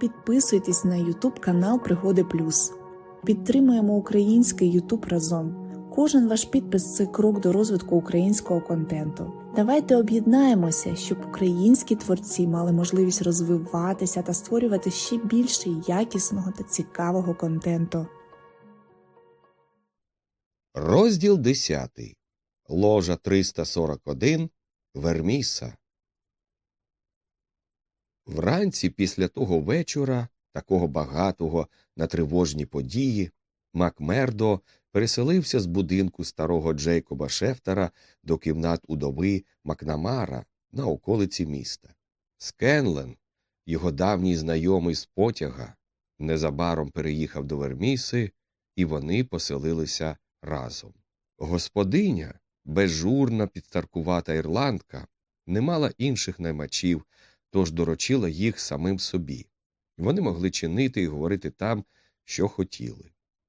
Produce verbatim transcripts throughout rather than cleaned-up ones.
підписуйтесь на ютуб канал Пригоди Плюс. Підтримуємо український ютуб разом. Кожен ваш підпис – це крок до розвитку українського контенту. Давайте об'єднаємося, щоб українські творці мали можливість розвиватися та створювати ще більше якісного та цікавого контенту. Розділ десятий. Ложа триста сорок один. Верміса. Вранці після того вечора, такого багатого на тривожні події, Макмердо переселився з будинку старого Джейкоба Шефтера до кімнат удови Макнамара на околиці міста. Скенлен, його давній знайомий з потяга, незабаром переїхав до Верміси, і вони поселилися разом. Господиня, безжурна підстаркувата ірландка, не мала інших наймачів, тож доручила їх самим собі. Вони могли чинити і говорити там, що хотіли.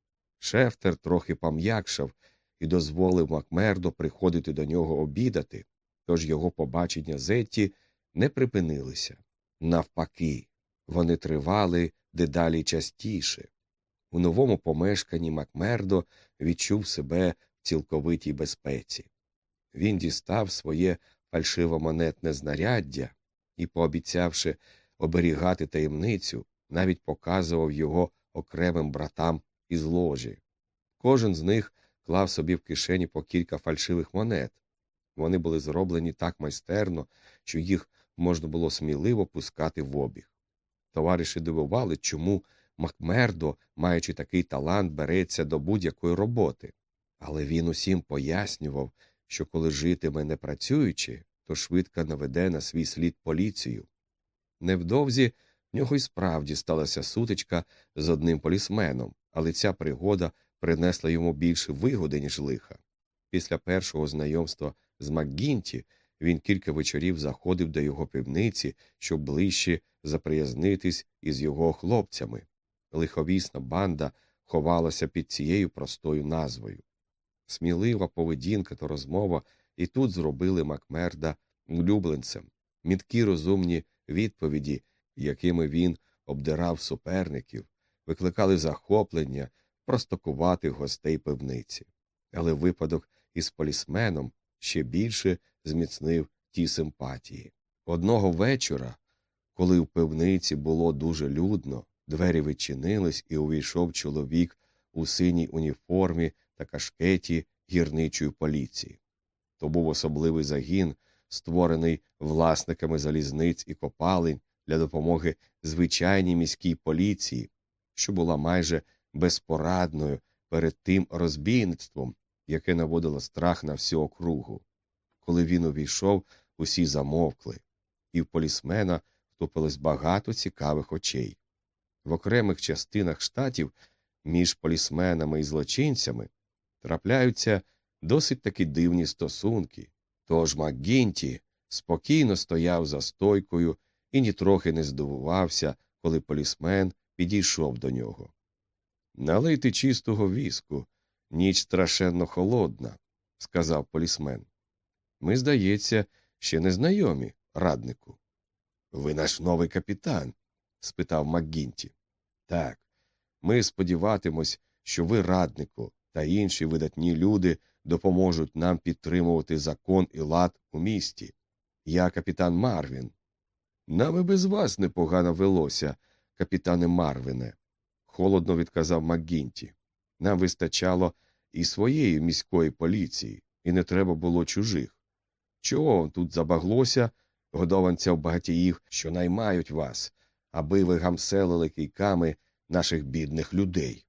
Шефтер трохи пом'якшав і дозволив Макмердо приходити до нього обідати, тож його побачення з Етті не припинилися. Навпаки, вони тривали дедалі частіше. У новому помешканні Макмердо відчув себе в цілковитій безпеці. Він дістав своє фальшивомонетне знаряддя і, пообіцявши оберігати таємницю, навіть показував його окремим братам із ложі. Кожен з них клав собі в кишені по кілька фальшивих монет. Вони були зроблені так майстерно, що їх можна було сміливо пускати в обіг. Товариші дивували, чому Макмердо, маючи такий талант, береться до будь-якої роботи. Але він усім пояснював, що коли житиме не працюючи, то швидко наведе на свій слід поліцію. Невдовзі в нього й справді сталася сутичка з одним полісменом, але ця пригода принесла йому більше вигоди, ніж лиха. Після першого знайомства з МакГінті він кілька вечорів заходив до його пивниці, щоб ближче заприязнитись із його хлопцями. Лиховісна банда ховалася під цією простою назвою. Смілива поведінка та розмова і тут зробили Макмерда улюбленцем. Міткі розумні відповіді, якими він обдирав суперників, викликали захоплення простокуватих гостей пивниці. Але випадок із полісменом ще більше зміцнив ті симпатії. Одного вечора, коли в пивниці було дуже людно, двері відчинились і увійшов чоловік у синій уніформі та кашкеті гірничої поліції. То був особливий загін, створений власниками залізниць і копалень для допомоги звичайній міській поліції, що була майже безпорадною перед тим розбійництвом, яке наводило страх на всю округу. Коли він увійшов, усі замовкли, і в полісмена втупилось багато цікавих очей. В окремих частинах штатів між полісменами і злочинцями трапляються досить таки дивні стосунки, тож МакГінті спокійно стояв за стойкою і нітрохи не здивувався, коли полісмен підійшов до нього. «Налийте чистого віску, ніч страшенно холодна», – сказав полісмен. «Ми, здається, ще не знайомі, раднику». «Ви наш новий капітан?» – спитав МакГінті. «Так, ми сподіватимось, що ви, раднику, та інші видатні люди допоможуть нам підтримувати закон і лад у місті. Я капітан Марвін». «Нам і без вас непогано велося, капітане Марвіне», – холодно відказав МакГінті. «Нам вистачало і своєї міської поліції, і не треба було чужих. Чого вам тут забаглося, годованця багатіїв, що наймають вас, аби ви гамселили кийками наших бідних людей?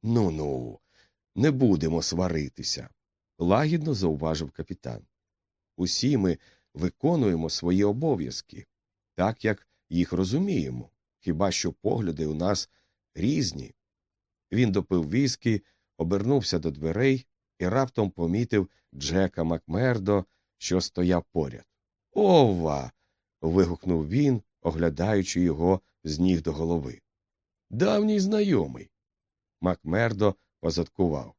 Ну-ну, не будемо сваритися», – лагідно зауважив капітан. «Усі ми виконуємо свої обов'язки, так, як їх розуміємо, хіба що погляди у нас різні». Він допив віскі, обернувся до дверей і раптом помітив Джека Макмердо, що стояв поряд. «Ова!» – вигукнув він, оглядаючи його з ніг до голови. «Давній знайомий». Макмердо позадкував.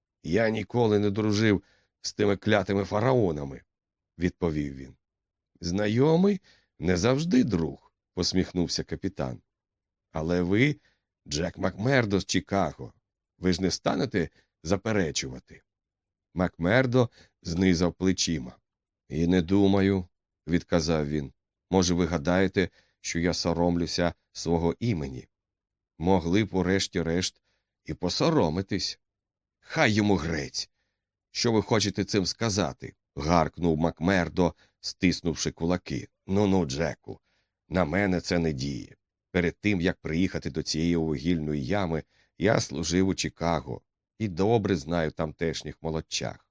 «Я ніколи не дружив з тими клятими фараонами», – відповів він. «Знайомий не завжди друг», – посміхнувся капітан. Але ви Джек Макмердо з Чикаго. Ви ж не станете заперечувати? Макмердо знизав плечима. І не думаю, відказав він. Може, ви гадаєте, що я соромлюся свого імені? Могли б, урешті-решт, і посоромитись. Хай йому грець. Що ви хочете цим сказати? Гаркнув Макмердо, стиснувши кулаки. Ну-ну, Джеку, на мене це не діє. Перед тим, як приїхати до цієї вугільної ями, я служив у Чикаго і добре знаю тамтешніх молодчах.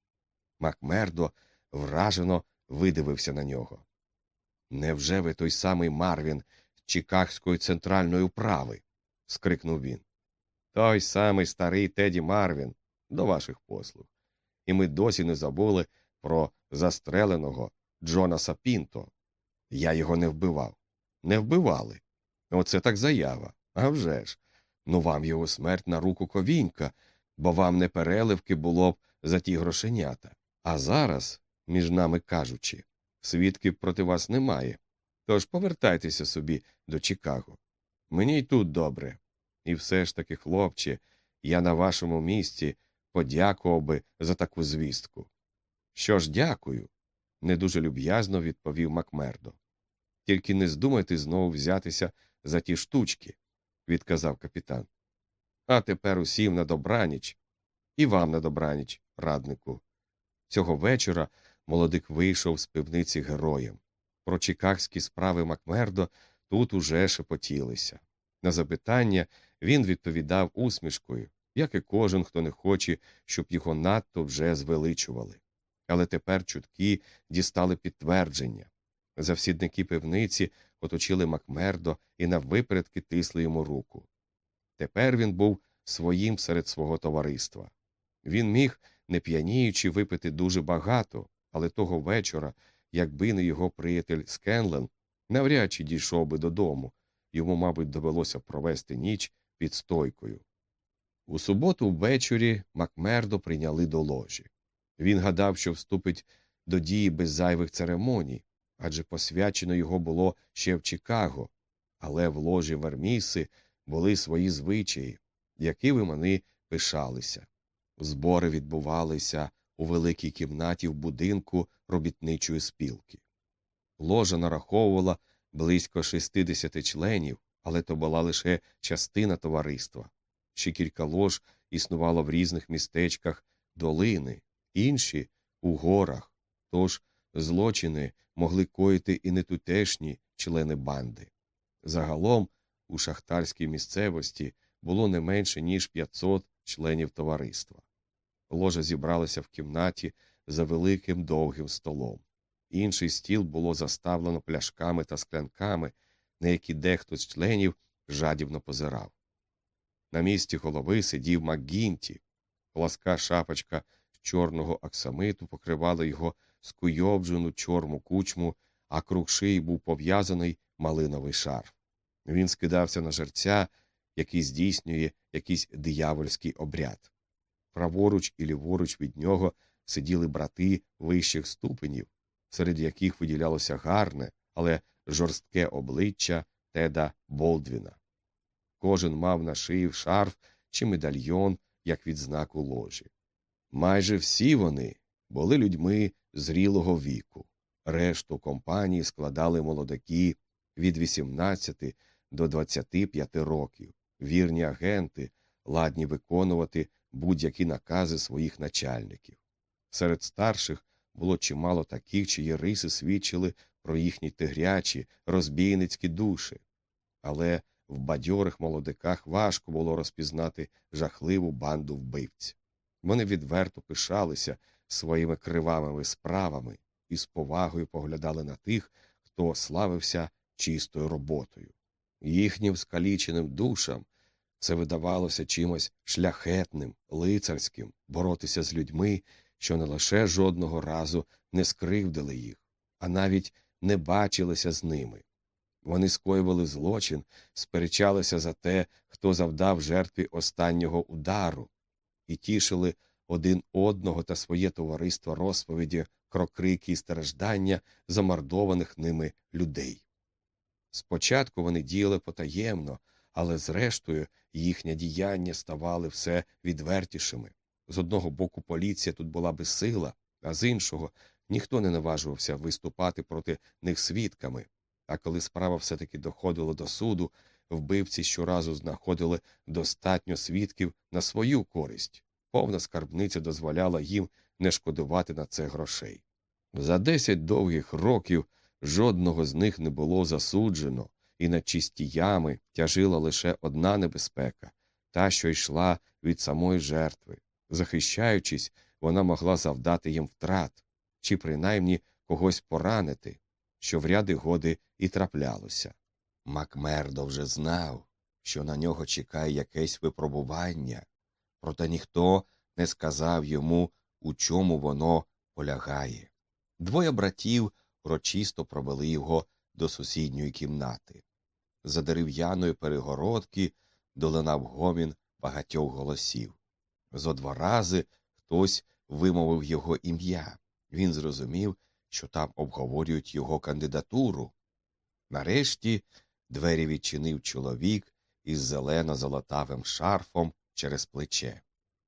Макмердо вражено видивився на нього. Невже ви той самий Марвін з Чикагської центральної управи? Скрикнув він. Той самий старий Теді Марвін, до ваших послуг. І ми досі не забули про застреленого Джонаса Пінто. Я його не вбивав. Не вбивали. Оце так заява. А вже ж. Ну вам його смерть на руку ковінька, бо вам не переливки було б за ті грошенята. А зараз, між нами кажучи, свідків проти вас немає. Тож повертайтеся собі до Чикаго. Мені й тут добре. І все ж таки, хлопче, я на вашому місці подякував би за таку звістку. Що ж, дякую, не дуже люб'язно відповів Макмердо. Тільки не здумайте знову взятися за ті штучки, відказав капітан. А тепер усім на добраніч. І вам на добраніч, раднику. Цього вечора молодик вийшов з пивниці героєм. Про чикагські справи Макмердо тут уже шепотілися. На запитання він відповідав усмішкою, як і кожен, хто не хоче, щоб його надто вже звеличували. Але тепер чутки дістали підтвердження. Завсідники пивниці оточили Макмердо і наввипередки тисли йому руку. Тепер він був своїм серед свого товариства. Він міг, не п'яніючи, випити дуже багато, але того вечора, якби не його приятель Скенлен, навряд чи дійшов би додому, йому, мабуть, довелося провести ніч під стойкою. У суботу ввечері Макмердо прийняли до ложі. Він гадав, що вступить до дії без зайвих церемоній, адже посвячено його було ще в Чикаго, але в ложі Верміси були свої звичаї, якими вони пишалися. Збори відбувалися у великій кімнаті в будинку робітничої спілки. Ложа нараховувала близько шістдесят членів, але то була лише частина товариства. Ще кілька лож існувало в різних містечках долини, інші – у горах, тож злочини могли коїти і нетутешні члени банди. Загалом у шахтарській місцевості було не менше, ніж п'ятсот членів товариства. Ложа зібралася в кімнаті за великим довгим столом. Інший стіл було заставлено пляшками та склянками, на які дехто з членів жадібно позирав. На місці голови сидів МакГінті. Пласка шапочка з чорного аксамиту покривала його скуйовджену чорну кучму, а круг шиї був пов'язаний малиновий шарф. Він скидався на жерця, який здійснює якийсь диявольський обряд. Праворуч і ліворуч від нього сиділи брати вищих ступенів, серед яких виділялося гарне, але жорстке обличчя Теда Болдвіна. Кожен мав на шиї шарф чи медальйон, як відзнаку ложі. Майже всі вони були людьми зрілого віку. Решту компанії складали молодаки від вісімнадцяти до двадцяти п'яти років, вірні агенти, ладні виконувати будь-які накази своїх начальників. Серед старших було чимало таких, чиї риси свідчили про їхні тигрячі, розбійницькі душі. Але в бадьорих молодиках важко було розпізнати жахливу банду вбивць. Вони відверто пишалися своїми кривавими справами і з повагою поглядали на тих, хто славився чистою роботою. Їхнім скаліченим душам це видавалося чимось шляхетним, лицарським, боротися з людьми, що не лише жодного разу не скривдили їх, а навіть не бачилися з ними. Вони скоювали злочин, сперечалися за те, хто завдав жертві останнього удару, і тішили один одного та своє товариство розповіді про крики і страждання замордованих ними людей. Спочатку вони діяли потаємно, Але зрештою їхні діяння ставали все відвертішими. З одного боку поліція тут була безсила, а з іншого ніхто не наважувався виступати проти них свідками. А коли справа все-таки доходила до суду, вбивці щоразу знаходили достатньо свідків на свою користь. Повна скарбниця дозволяла їм не шкодувати на це грошей. За десять довгих років жодного з них не було засуджено, і на чисті ями тяжила лише одна небезпека – та, що йшла від самої жертви. Захищаючись, вона могла завдати їм втрат, чи принаймні когось поранити, що в ряди годи і траплялося. Макмердо вже знав, що на нього чекає якесь випробування, проте ніхто не сказав йому, у чому воно полягає. Двоє братів урочисто провели його до сусідньої кімнати. За дерев'яної перегородки долинав гомін багатьох голосів. Зо два рази хтось вимовив його ім'я. Він зрозумів, що там обговорюють його кандидатуру. Нарешті двері відчинив чоловік із зелено-золотавим шарфом через плече.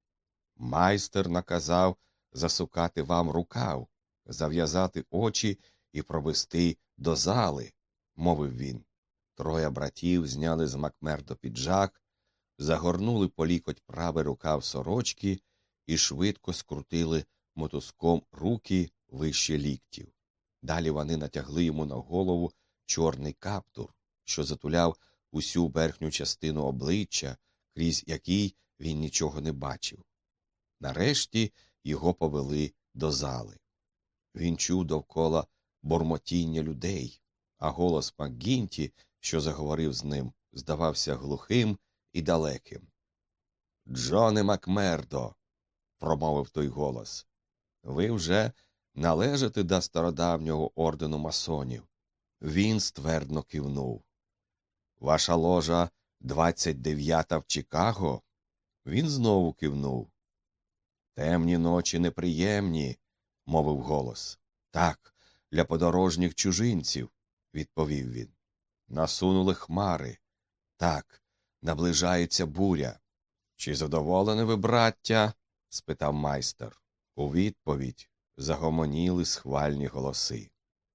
«Майстер наказав засукати вам рукав, зав'язати очі і провести до зали», – мовив він. Троє братів зняли з Макмердо піджак, загорнули по лікоть правий рукав сорочки і швидко скрутили мотузком руки вище ліктів. Далі вони натягли йому на голову чорний каптур, що затуляв усю верхню частину обличчя, крізь який він нічого не бачив. Нарешті його повели до зали. Він чув довкола бормотіння людей, а голос МакГінті, що заговорив з ним, здавався глухим і далеким. «Джоне Макмердо», – промовив той голос, – «ви вже належите до стародавнього ордену масонів». Він ствердно кивнув. «Ваша ложа двадцять дев'ята в Чикаго?» Він знову кивнув. «Темні ночі неприємні», – мовив голос. «Так, для подорожніх чужинців», – відповів він. «Насунули хмари. Так, наближається буря». «Чи задоволені ви, браття?» – спитав майстер. У відповідь загомоніли схвальні голоси.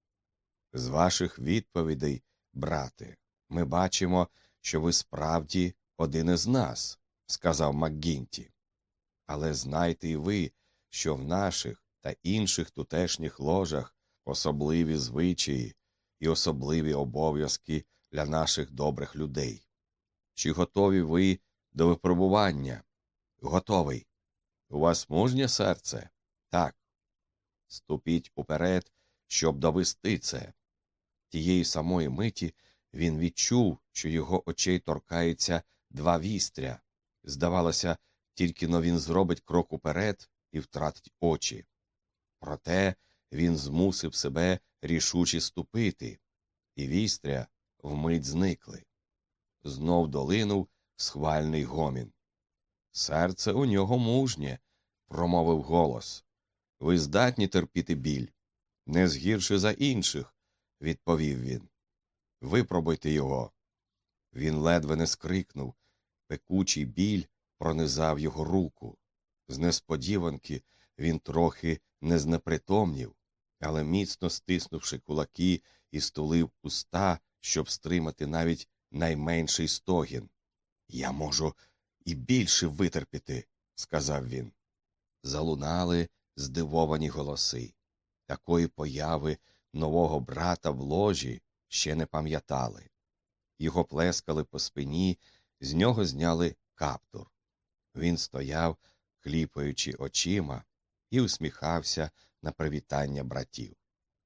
«З ваших відповідей, брате, ми бачимо, що ви справді один із нас», – сказав МакГінті. «Але знайте і ви, що в наших та інших тутешніх ложах особливі звичаї і особливі обов'язки для наших добрих людей. Чи готові ви до випробування?» «Готовий». «У вас мужнє серце?» «Так». «Ступіть уперед, щоб довести це». Тієї самої миті він відчув, що його очей торкається два вістря. Здавалося, тільки-но він зробить крок уперед і втратить очі. Проте він змусив себе рішуче ступити, і вістря вмить зникли. Знов долинув схвальний гомін. «Серце у нього мужнє», – промовив голос. «Ви здатні терпіти біль?» «Не згірше за інших», – відповів він. «Випробуйте його». Він ледве не скрикнув. Пекучий біль пронизав його руку. З несподіванки він трохи не знепритомнів, але міцно стиснувши кулаки і стулив уста, щоб стримати навіть найменший стогін. «Я можу і більше витерпіти», – сказав він. Залунали здивовані голоси. Такої появи нового брата в ложі ще не пам'ятали. Його плескали по спині, з нього зняли каптур. Він стояв, кліпаючи очима, і усміхався на привітання братів.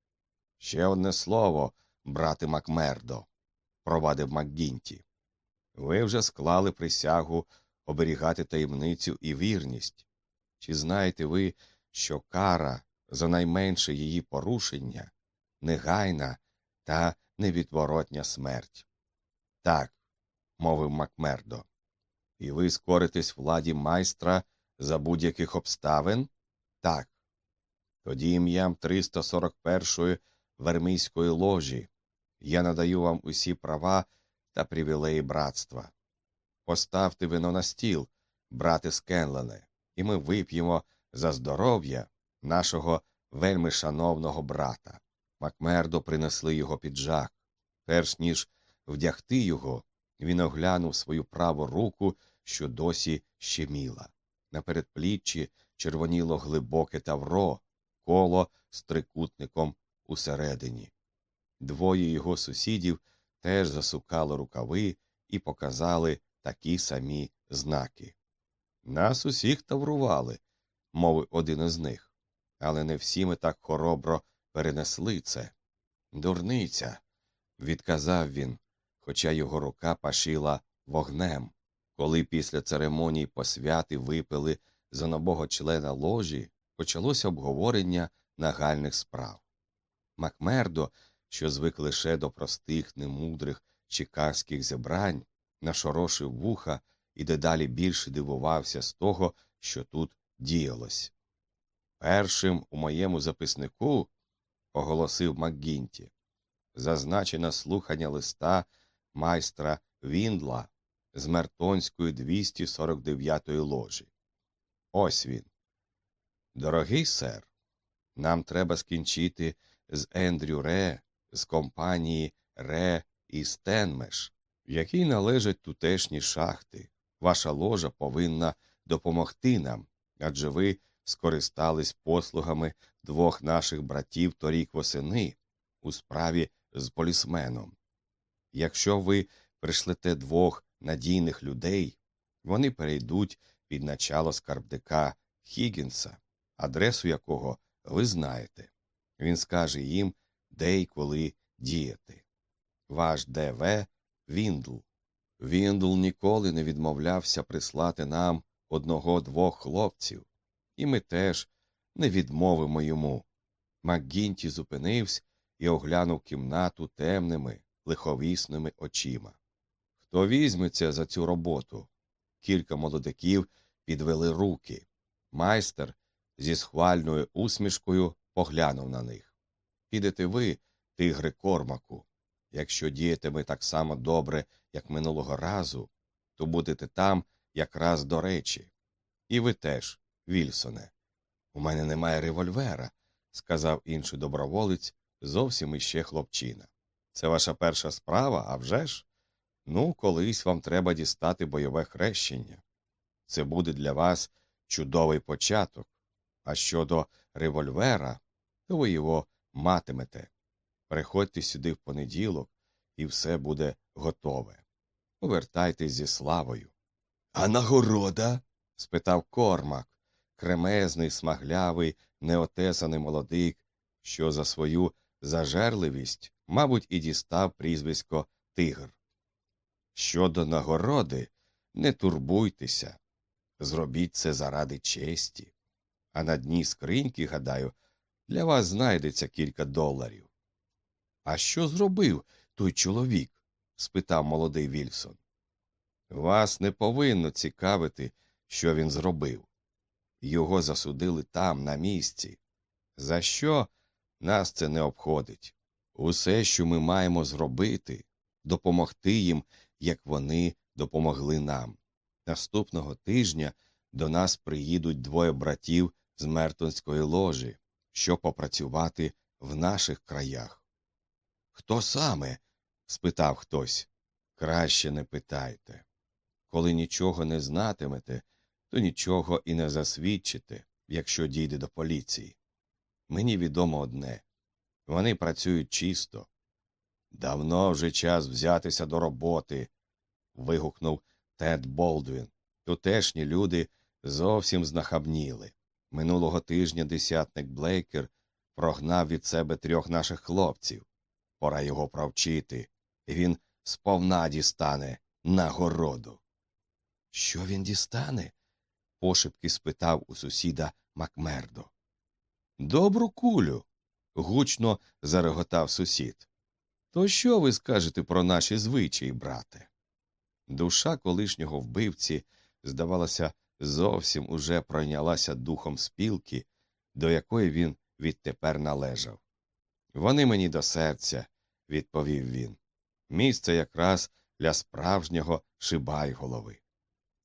«Ще одне слово, брате Макмердо», – провадив МакГінті. «Ви вже склали присягу оберігати таємницю і вірність. Чи знаєте ви, що кара за найменше її порушення – негайна та невідворотня смерть?» «Так», – мовив Макмердо. «І ви скоритесь владі майстра за будь-яких обставин?» «Так». «Тоді ім'ям триста сорок першої вермійської ложі я надаю вам усі права та привілеї братства. Поставте вино на стіл, брате Скенлене, і ми вип'ємо за здоров'я нашого вельми шановного брата. Макмердо принесли його піджак. Перш ніж вдягти його, він оглянув свою праву руку, що досі щеміла. На передпліччі червоніло глибоке тавро, коло з трикутником усередині. Двоє його сусідів теж засукали рукави і показали такі самі знаки. «Нас усіх таврували», – мовив один із них. «Але не всі ми так хоробро перенесли це». «Дурниця», – відказав він, хоча його рука пашіла вогнем. Коли після церемонії посвяти випили за нового члена ложі, почалося обговорення нагальних справ. Макмердо, що звик лише до простих, немудрих чикагських зібрань, нашорошив вуха і дедалі більше дивувався з того, що тут діялось. «Першим у моєму записнику, – оголосив МакГінті, – зазначено слухання листа майстра Віндла з Мертонської двісті сорок дев'ятої ложі. Ось він. Дорогий сер, нам треба скінчити з Ендрю Ре з компанії Ре і Стенмеш, якій належать тутешні шахти. Ваша ложа повинна допомогти нам, адже ви скористались послугами двох наших братів торік восени у справі з полісменом. Якщо ви пришлете двох надійних людей, вони перейдуть під начало скарбника Хіггінса, адресу якого ви знаєте. Він скаже їм, де й коли діяти. Ваш Д В Віндл. Віндл ніколи не відмовлявся прислати нам одного-двох хлопців, і ми теж не відмовимо йому. МакГінті зупинився і оглянув кімнату темними, лиховісними очима. Хто візьметься за цю роботу? Кілька молодиків підвели руки. Майстер зі схвальною усмішкою поглянув на них. Підете ви, тигри Кормаку. Якщо діятиме так само добре, як минулого разу, то будете там якраз до речі. І ви теж, Вільсоне. У мене немає револьвера, сказав інший доброволець, зовсім іще хлопчина. Це ваша перша справа, а вже ж? Ну, колись вам треба дістати бойове хрещення. Це буде для вас чудовий початок. А щодо револьвера, то ви його матимете. Приходьте сюди в понеділок, і все буде готове. Повертайтесь зі славою. — А нагорода? — спитав Кормак, кремезний, смаглявий, неотесаний молодик, що за свою зажерливість, мабуть, і дістав прізвисько Тигр. — Щодо нагороди, не турбуйтеся. Зробіть це заради честі. А на дні скриньки, гадаю, для вас знайдеться кілька доларів. — А що зробив той чоловік? — спитав молодий Вільсон. — Вас не повинно цікавити, що він зробив. Його засудили там, на місці. За що? Нас це не обходить. Усе, що ми маємо зробити, допомогти їм, як вони допомогли нам. Наступного тижня до нас приїдуть двоє братів з Мертонської ложі, щоб попрацювати в наших краях. — Хто саме? — спитав хтось. — Краще не питайте. Коли нічого не знатимете, то нічого і не засвідчите, якщо дійде до поліції. Мені відомо одне. Вони працюють чисто. — Давно вже час взятися до роботи, — вигукнув Тед Болдвін. Тутешні люди зовсім знахабніли. Минулого тижня десятник Блейкер прогнав від себе трьох наших хлопців. Пора його провчити, і він сповна дістане нагороду. — Що він дістане? — пошепки спитав у сусіда Макмердо. — Добру кулю! — гучно зареготав сусід. — То що ви скажете про наші звичаї, брате? Душа колишнього вбивці, здавалося, зовсім уже пройнялася духом спілки, до якої він відтепер належав. — Вони мені до серця, — відповів він. — Місце якраз для справжнього шибайголови.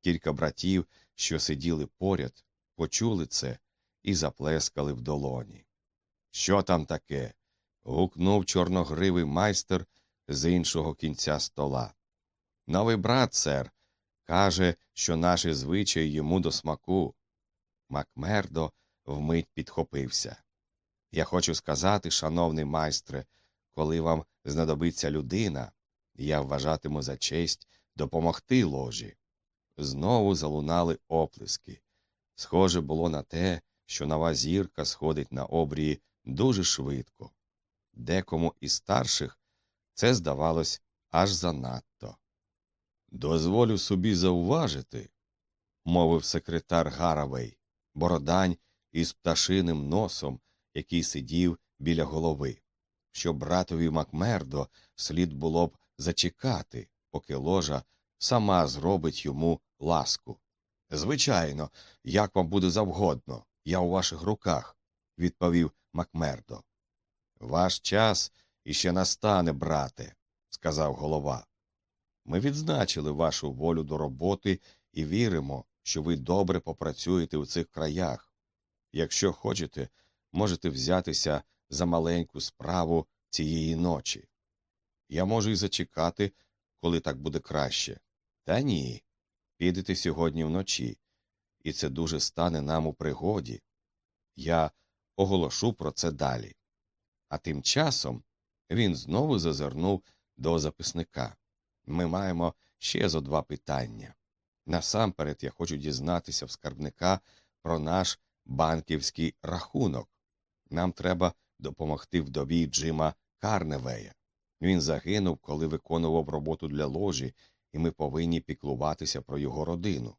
Кілька братів, що сиділи поряд, почули це і заплескали в долоні. «Що там таке?» – гукнув чорногривий майстер з іншого кінця стола. «Новий брат, сер, каже, що наші звичаї йому до смаку». Макмердо вмить підхопився. «Я хочу сказати, шановний майстре, коли вам знадобиться людина, я вважатиму за честь допомогти ложі». Знову залунали оплески. Схоже було на те, що нова зірка сходить на обрії дуже швидко. Декому із старших це здавалось аж занадто. «Дозволю собі зауважити», – мовив секретар Гаравей, бородань із пташиним носом, який сидів біля голови, що братові Макмердо слід було б зачекати, поки ложа сама зробить йому ласку. «Звичайно, як вам буде завгодно, я у ваших руках», – відповів Макмердо. «Ваш час іще настане, брате», – сказав голова. «Ми відзначили вашу волю до роботи і віримо, що ви добре попрацюєте у цих краях. Якщо хочете, можете взятися за маленьку справу цієї ночі. Я можу й зачекати, коли так буде краще. Та ні, підете сьогодні вночі, і це дуже стане нам у пригоді. Я оголошу про це далі». А тим часом він знову зазирнув до записника. «Ми маємо ще зо два питання. Насамперед я хочу дізнатися в скарбника про наш банківський рахунок. Нам треба допомогти вдові Джима Карневея. Він загинув, коли виконував роботу для ложі, і ми повинні піклуватися про його родину.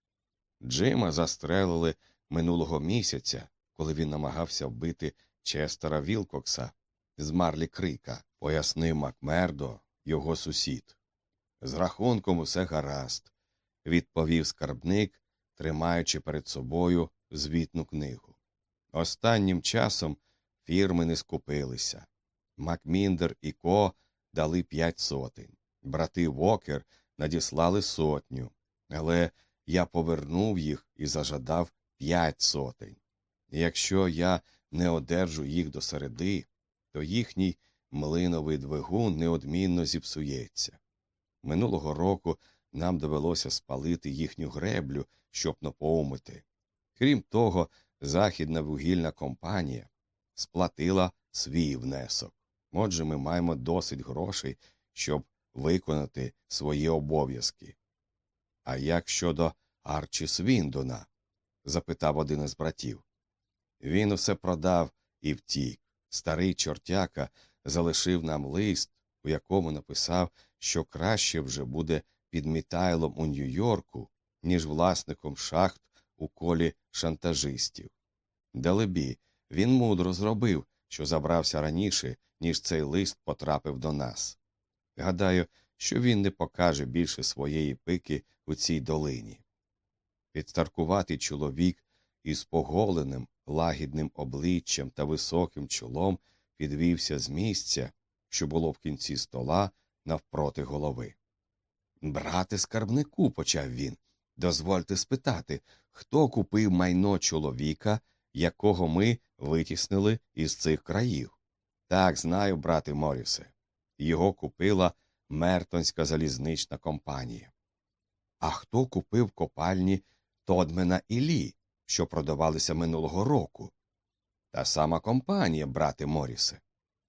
Джима застрелили минулого місяця, коли він намагався вбити Честера Вілкокса з Марлі Крика», – пояснив Макмердо, його сусід. «З рахунком усе гаразд», – відповів скарбник, тримаючи перед собою звітну книгу. Останнім часом фірми не скупилися. Макміндер і Ко дали п'ять сотень. Брати Вокер надіслали сотню, але я повернув їх і зажадав п'ять сотень. Якщо я не одержу їх до середи, то їхній млиновий двигун неодмінно зіпсується. Минулого року нам довелося спалити їхню греблю, щоб напоумити. Крім того, Західна вугільна компанія сплатила свій внесок. Отже, ми маємо досить грошей, щоб виконати свої обов'язки. «А як щодо Арчі Свіндона?» – запитав один із братів. «Він усе продав і втік. Старий чортяка залишив нам лист, у якому написав, що краще вже буде підмітайлом у Нью-Йорку, ніж власником шахт у колі шантажистів. Далебі, він мудро зробив, що забрався раніше, ніж цей лист потрапив до нас. Гадаю, що він не покаже більше своєї пики у цій долині». Підстаркуватий чоловік із поголеним, лагідним обличчям та високим чолом підвівся з місця, що було в кінці стола навпроти голови. «Брате скарбнику», – почав він, – «дозвольте спитати, хто купив майно чоловіка, якого ми витіснили із цих країв?» «Так, знаю, брате Морісе. Його купила Мертонська залізнична компанія». «А хто купив копальні Тодмена і Лі, що продавалися минулого року?» «Та сама компанія, брате Морісе».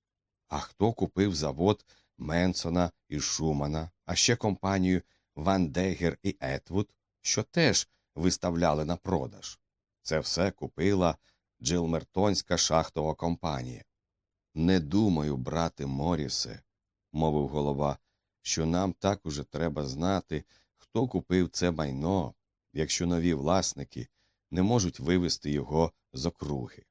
«А хто купив завод Менсона і Шумана, а ще компанію Ван Дегер і Етвуд, що теж виставляли на продаж?» «Це все купила Джилмертонська шахтова компанія». «Не думаю, брате Морісе», – мовив голова, – «що нам так уже треба знати, хто купив це майно, якщо нові власники не можуть вивести його з округи.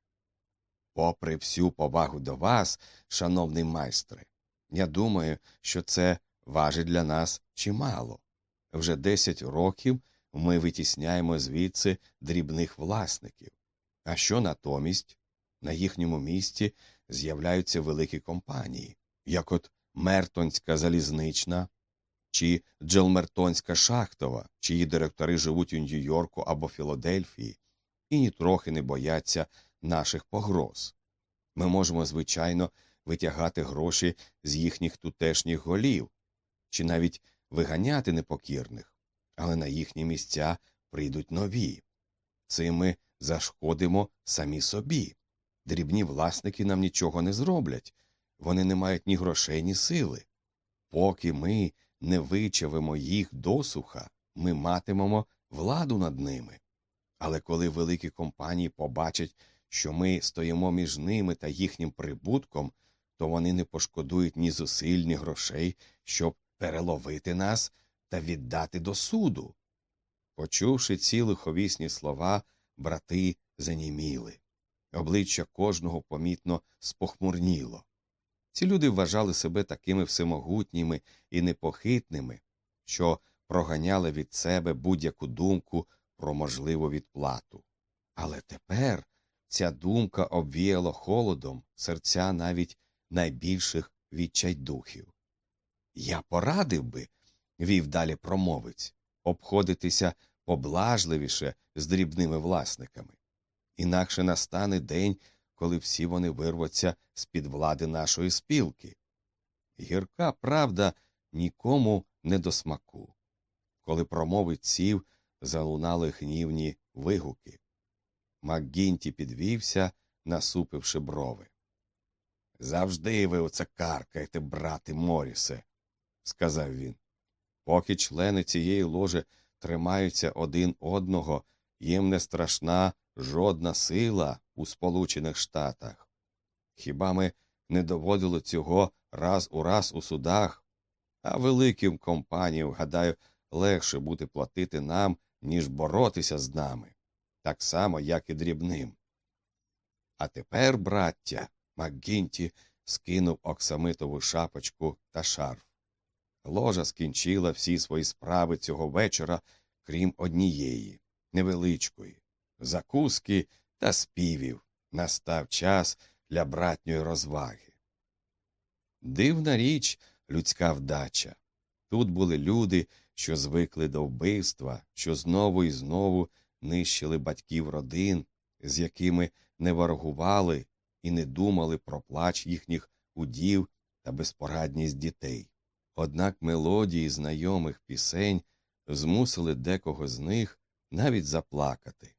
Попри всю повагу до вас, шановний майстре, я думаю, що це важить для нас чимало. Вже десять років ми витісняємо звідси дрібних власників. А що натомість? На їхньому місці з'являються великі компанії, як от Мертонська залізнична, чи Джелмертонська шахтова, чиї директори живуть у Нью-Йорку або Філадельфії і нітрохи не бояться наших погроз. Ми можемо, звичайно, витягати гроші з їхніх тутешніх голів, чи навіть виганяти непокірних, але на їхні місця прийдуть нові. Цим ми зашкодимо самі собі. Дрібні власники нам нічого не зроблять, вони не мають ні грошей, ні сили. Поки ми не вичавимо їх досуха, ми матимемо владу над ними. Але коли великі компанії побачать, що ми стоїмо між ними та їхнім прибутком, то вони не пошкодують ні зусиль, ні грошей, щоб переловити нас та віддати до суду. Почувши ці лиховісні слова, брати заніміли. Обличчя кожного помітно спохмурніло. Ці люди вважали себе такими всемогутніми і непохитними, що проганяли від себе будь-яку думку про можливу відплату. Але тепер ця думка обвіяла холодом серця навіть найбільших відчайдухів. «Я порадив би, – вів далі промовець, – обходитися поблажливіше з дрібними власниками. Інакше настане день, коли всі вони вирвуться з-під влади нашої спілки. Гірка правда нікому не до смаку». Коли промовець сів, залунали гнівні вигуки. МакГінті підвівся, насупивши брови. «Завжди ви оце каркаєте, брате Морісе», – сказав він. «Поки члени цієї ложі тримаються один одного, їм не страшна жодна сила у Сполучених Штатах. Хіба ми не доводили цього раз у раз у судах? А великим компаніям, гадаю, легше буде платити нам, ніж боротися з нами. Так само, як і дрібним. А тепер, браття», – МакГінті скинув оксамитову шапочку та шарф. «Ложа скінчила всі свої справи цього вечора, крім однієї, невеличкої, закуски та співів. Настав час для братньої розваги». Дивна річ людська вдача. Тут були люди, що звикли до вбивства, що знову і знову нищили батьків родин, з якими не ворогували і не думали про плач їхніх удів та безпорадність дітей. Однак мелодії знайомих пісень змусили декого з них навіть заплакати.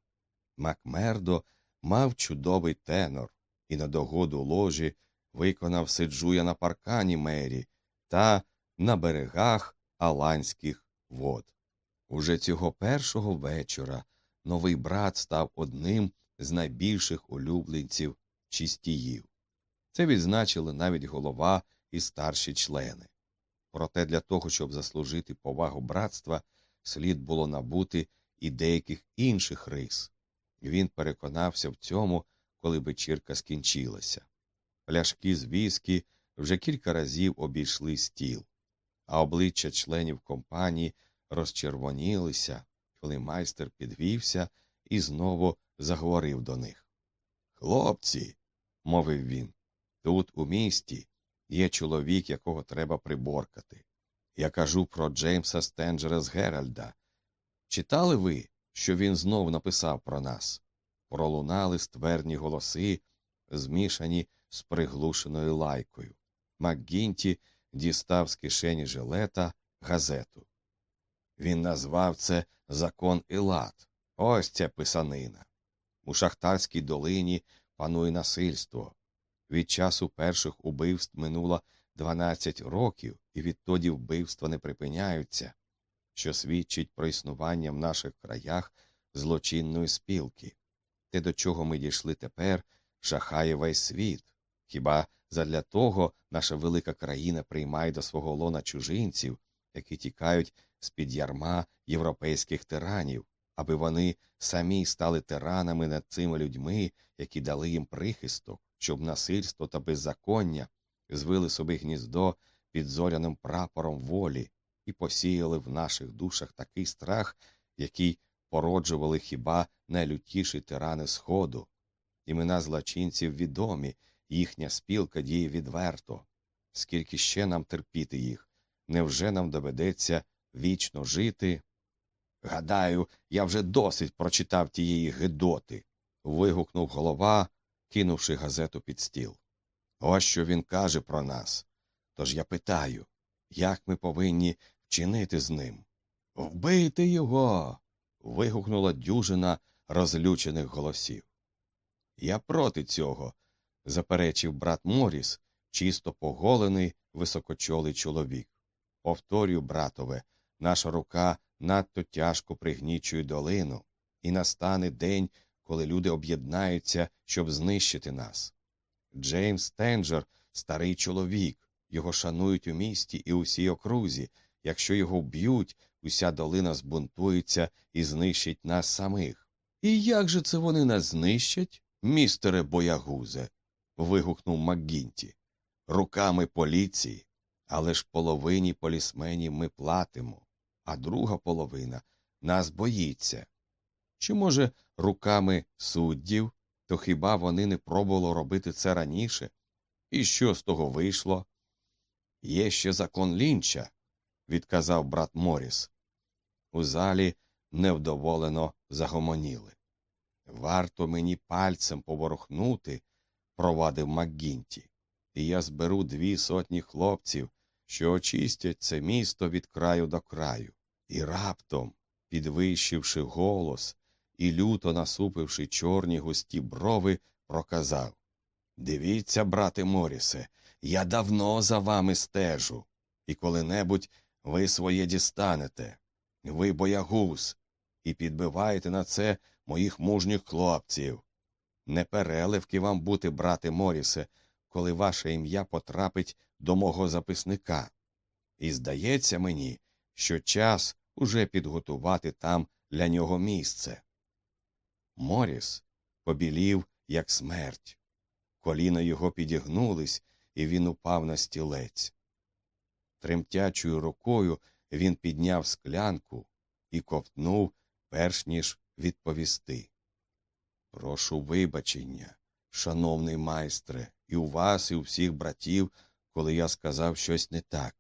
Макмердо мав чудовий тенор і на догоду ложі виконав «Сиджу на паркані Мері» та «На берегах Аланських вод». Уже цього першого вечора новий брат став одним з найбільших улюбленців чистіїв. Це відзначили навіть голова і старші члени. Проте для того, щоб заслужити повагу братства, слід було набути і деяких інших рис. Він переконався в цьому, коли вечірка скінчилася. Пляшки з віскі вже кілька разів обійшли стіл, а обличчя членів компанії розчервонілися, коли майстер підвівся і знову заговорив до них. «Хлопці», – мовив він, – «тут у місті є чоловік, якого треба приборкати. Я кажу про Джеймса Стенджера з Геральда. Читали ви, що він знов написав про нас?» Пролунали ствердні голоси, змішані з приглушеною лайкою. МакГінті дістав з кишені жилета газету. Він назвав це «Закон і лад». Ось ця писанина. У Шахтарській долині панує насильство. Від часу перших убивств минуло дванадцять років, і відтоді вбивства не припиняються, що свідчить про існування в наших краях злочинної спілки. Те, до чого ми дійшли тепер, жахає весь світ. Хіба задля того наша велика країна приймає до свого лона чужинців, які тікають з-під ярма європейських тиранів, аби вони самі стали тиранами над цими людьми, які дали їм прихисток, щоб насильство та беззаконня звили собі гніздо під зоряним прапором волі і посіяли в наших душах такий страх, який породжували хіба найлютіші тирани Сходу. Імена злочинців відомі, їхня спілка діє відверто. Скільки ще нам терпіти їх? Невже нам доведеться вічно жити? Гадаю, я вже досить прочитав тієї гидоти, вигукнув голова, кинувши газету під стіл. Ось що він каже про нас. Тож я питаю, як ми повинні вчинити з ним? Вбийте його. Вигукнула дюжина розлючених голосів. Я проти цього, заперечив брат Моріс, чисто поголений, високочолий чоловік. Повторюю, братове, наша рука надто тяжко пригнічує долину, і настане день, коли люди об'єднаються, щоб знищити нас. Джеймс Тенджер – старий чоловік, його шанують у місті і усій окрузі. Якщо його вб'ють, уся долина збунтується і знищить нас самих. І як же це вони нас знищать, містере боягузе? Вигукнув МакГінті. Руками поліції. Але ж половині полісменів ми платимо, а друга половина нас боїться. Чи, може, руками суддів? То хіба вони не пробували робити це раніше? І що з того вийшло? Є ще закон Лінча, відказав брат Моріс. У залі невдоволено загомоніли. Варто мені пальцем поворухнути, провадив МакГінті, і я зберу дві сотні хлопців, що очистять це місто від краю до краю. І раптом, підвищивши голос і люто насупивши чорні густі брови, проказав: «Дивіться, брате Морісе, я давно за вами стежу, і коли-небудь ви своє дістанете. Ви боягуз, і підбиваєте на це моїх мужніх хлопців. Не переливки вам бути, брате Морісе, коли ваше ім'я потрапить до мого записника. І здається мені, що час уже підготувати там для нього місце». Моріс побілів, як смерть. Коліна його підігнулись, і він упав на стілець. Тремтячою рукою він підняв склянку і ковтнув, перш ніж відповісти. «Прошу вибачення, шановний майстре, і у вас, і у всіх братів, коли я сказав щось не так.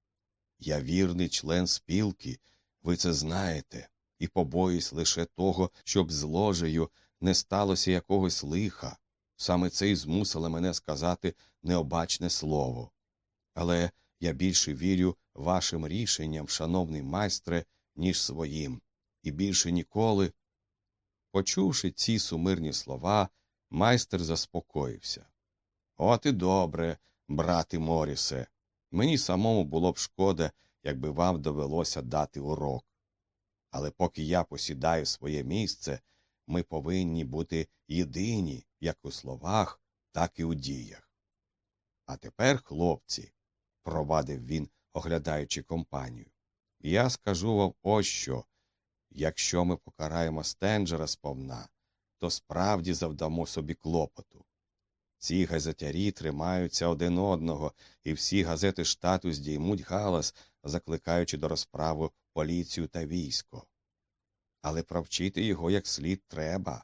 Я вірний член спілки, ви це знаєте, і побоюсь лише того, щоб з ложею не сталося якогось лиха. Саме це й змусило мене сказати необачне слово. Але я більше вірю вашим рішенням, шановний майстре, ніж своїм, і більше ніколи». Почувши ці сумирні слова, майстер заспокоївся. «От і добре, брате Морісе. Мені самому було б шкода, якби вам довелося дати урок. Але поки я посідаю своє місце, ми повинні бути єдині, як у словах, так і у діях. А тепер, хлопці, – провадив він, оглядаючи компанію, – я скажу вам ось що. Якщо ми покараємо Стенджера сповна, то справді завдамо собі клопоту. Ці газетярі тримаються один одного, і всі газети штату здіймуть галас, закликаючи до розправи поліцію та військо. Але провчити його як слід треба.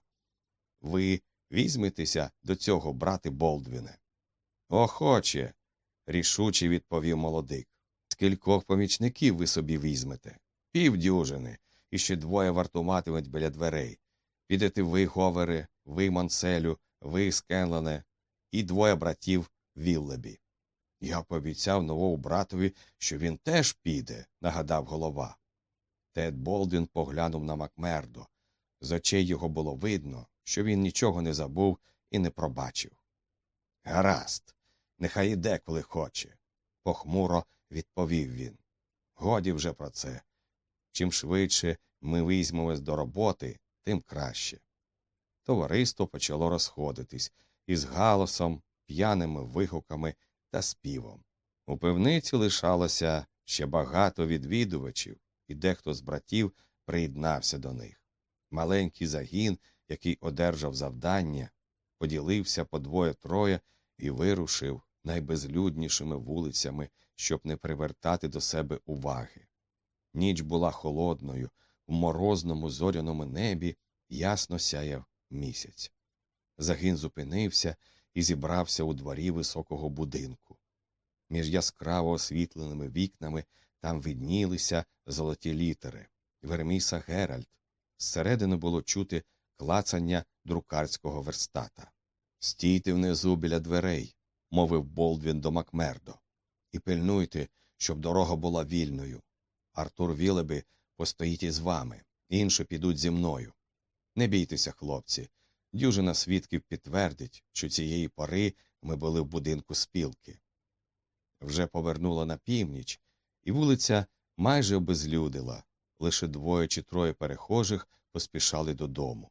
Ви візьметеся до цього, брате Болдвіне?» «Охоче», – рішуче відповів молодик. «Скількох помічників ви собі візьмете?» «Півдюжини, і ще двоє вартуватимуть біля дверей. Підете ви, Говере, ви, Монселю, ви, Скенлене, і двоє братів Віллебі». «Я пообіцяв новому братові, що він теж піде», – нагадав голова. Тед Болдвін поглянув на Макмердо. З очей його було видно, що він нічого не забув і не пробачив. «Гаразд, нехай іде, коли хоче», – похмуро відповів він. «Годі вже про це. Чим швидше ми візьмемось до роботи, тим краще». Товариство почало розходитись із галасом, п'яними вигуками та співом. У пивниці лишалося ще багато відвідувачів, і дехто з братів приєднався до них. Маленький загін, який одержав завдання, поділився по двоє-троє і вирушив найбезлюднішими вулицями, щоб не привертати до себе уваги. Ніч була холодною, в морозному зоряному небі ясно сяяв місяць. Загін зупинився і зібрався у дворі високого будинку. Між яскраво освітленими вікнами там виднілися золоті літери «Верміса Геральт». Зсередини було чути клацання друкарського верстата. «Стійте внизу біля дверей», – мовив Болдвін до Макмердо, – «і пильнуйте, щоб дорога була вільною. Артур Вілебі постоїть із вами, інші підуть зі мною. Не бійтеся, хлопці, дюжина свідків підтвердить, що цієї пори ми були в будинку спілки». Вже повернула на північ, і вулиця майже обезлюдила, лише двоє чи троє перехожих поспішали додому.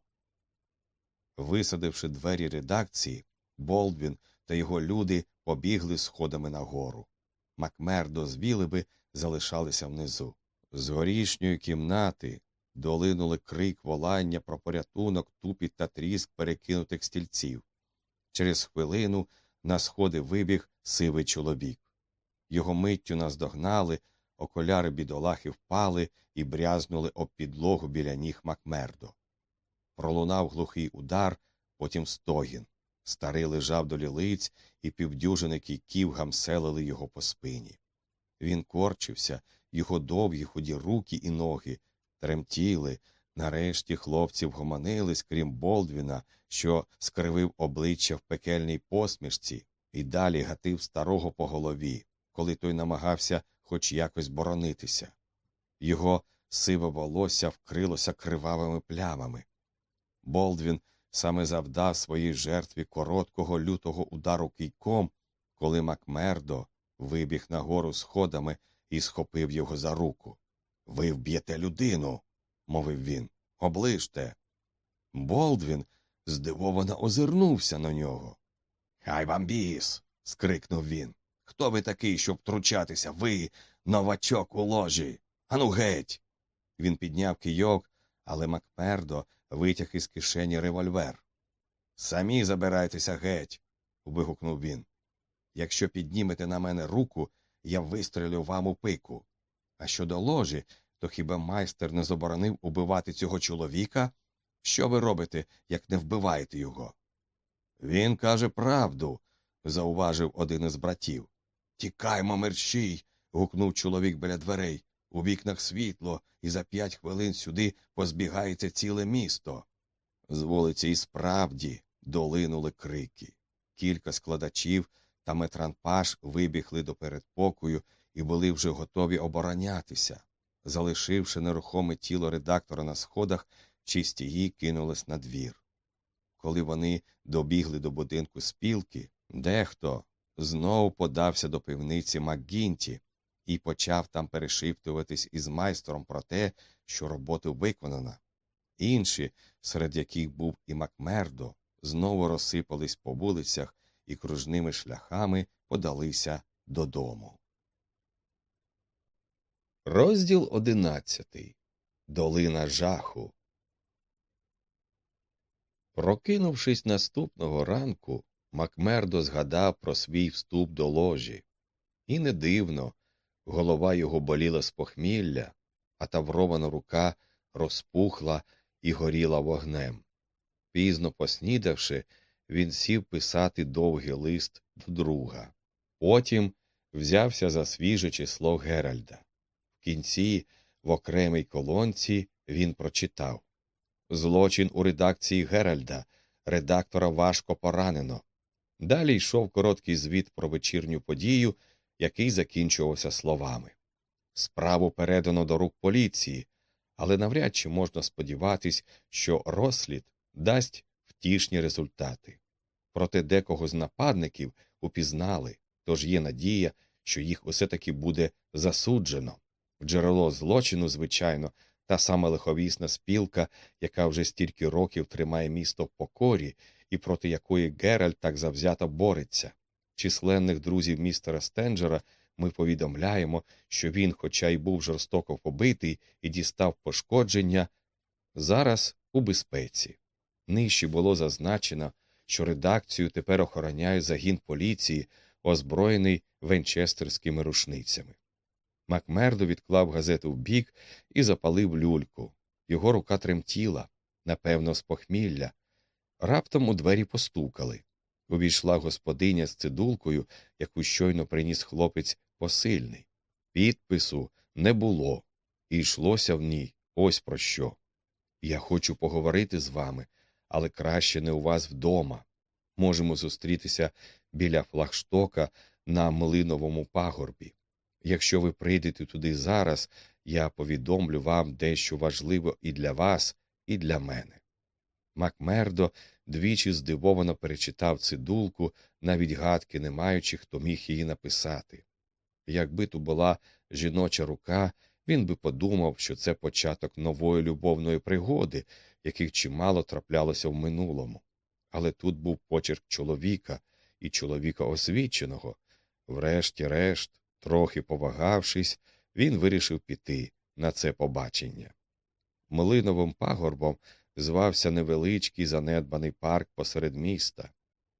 Висадивши двері редакції, Болдвін та його люди побігли сходами нагору. Макмердо з Вілеби залишалися внизу. З горішньої кімнати долинули крик, волання про порятунок, тупіт та тріск перекинутих стільців. Через хвилину на сходи вибіг сивий чоловік. Його миттю наздогнали, окуляри бідолахи впали і брязнули об підлогу біля ніг Макмердо. Пролунав глухий удар, потім стогін. Старий лежав до лілиць, і півдюжини кійків гамселили його по спині. Він корчився, його довгі худі руки і ноги тремтіли. Нарешті хлопці вгомонились, крім Болдвіна, що скривив обличчя в пекельній посмішці і далі гатив старого по голові, коли той намагався хоч якось боронитися. Його сиве волосся вкрилося кривавими плямами. Болдвін саме завдав своїй жертві короткого лютого удару кийком, коли Макмердо вибіг нагору сходами і схопив його за руку. «Ви вб'єте людину», – мовив він, – «оближте». Болдвін здивовано озирнувся на нього. «Хай вам біс!» – скрикнув він. «Хто ви такий, щоб втручатися? Ви – новачок у ложі! Ану геть!» Він підняв кийок, але Макмердо витяг із кишені револьвер. «Самі забирайтеся геть!» – вигукнув він. «Якщо піднімете на мене руку, я вистрелю вам у пику. А щодо ложі, то хіба майстер не заборонив убивати цього чоловіка? Що ви робите, як не вбиваєте його?» «Він каже правду», – зауважив один із братів. «Тікаймо, мерщій!» – гукнув чоловік біля дверей. «У вікнах світло, і за п'ять хвилин сюди позбігається ціле місто». З вулиці і справді долинули крики. Кілька складачів та метранпаш вибігли до передпокою і були вже готові оборонятися. Залишивши нерухоме тіло редактора на сходах, чистії кинулись на двір. Коли вони добігли до будинку спілки, дехто знову подався до пивниці МакГінті і почав там перешіптуватись із майстром про те, що робота виконана. Інші, серед яких був і Макмердо, знову розсипались по вулицях і кружними шляхами подалися додому. Розділ одинадцятий. Долина жаху. Прокинувшись наступного ранку, Макмердо згадав про свій вступ до ложі. І не дивно, голова його боліла з похмілля, а таврована рука розпухла і горіла вогнем. Пізно поснідавши, він сів писати довгий лист до друга. Потім взявся за свіже число Геральда. В кінці, в окремій колонці, він прочитав: «Злочин у редакції Геральда. Редактора важко поранено». Далі йшов короткий звіт про вечірню подію, який закінчувався словами: «Справу передано до рук поліції, але навряд чи можна сподіватись, що розслід дасть втішні результати. Проте декого з нападників упізнали, тож є надія, що їх усе-таки буде засуджено. Джерело злочину, звичайно, та сама лиховісна спілка, яка вже стільки років тримає місто в покорі і проти якої Геральт так завзято бореться. Численних друзів містера Стенджера ми повідомляємо, що він, хоча й був жорстоко побитий і дістав пошкодження, зараз у безпеці. Нижче було зазначено, що редакцію тепер охороняє загін поліції, озброєний венчестерськими рушницями. Макмердо відклав газету вбік і запалив люльку. Його рука тремтіла, напевно, з похмілля. Раптом у двері постукали. Увійшла господиня з цидулкою, яку щойно приніс хлопець посильний. Підпису не було, і йшлося в ній ось про що. Я хочу поговорити з вами, але краще не у вас вдома. Можемо зустрітися біля флагштока на Млиновому пагорбі. Якщо ви прийдете туди зараз, я повідомлю вам дещо важливе і для вас, і для мене. Макмердо двічі здивовано перечитав цидулку, навіть гадки не маючи, хто міг її написати. Якби ту була жіноча рука, він би подумав, що це початок нової любовної пригоди, яких чимало траплялося в минулому. Але тут був почерк чоловіка, і чоловіка освіченого. Врешті-решт, трохи повагавшись, він вирішив піти на це побачення. Млиновим пагорбом звався невеличкий занедбаний парк посеред міста.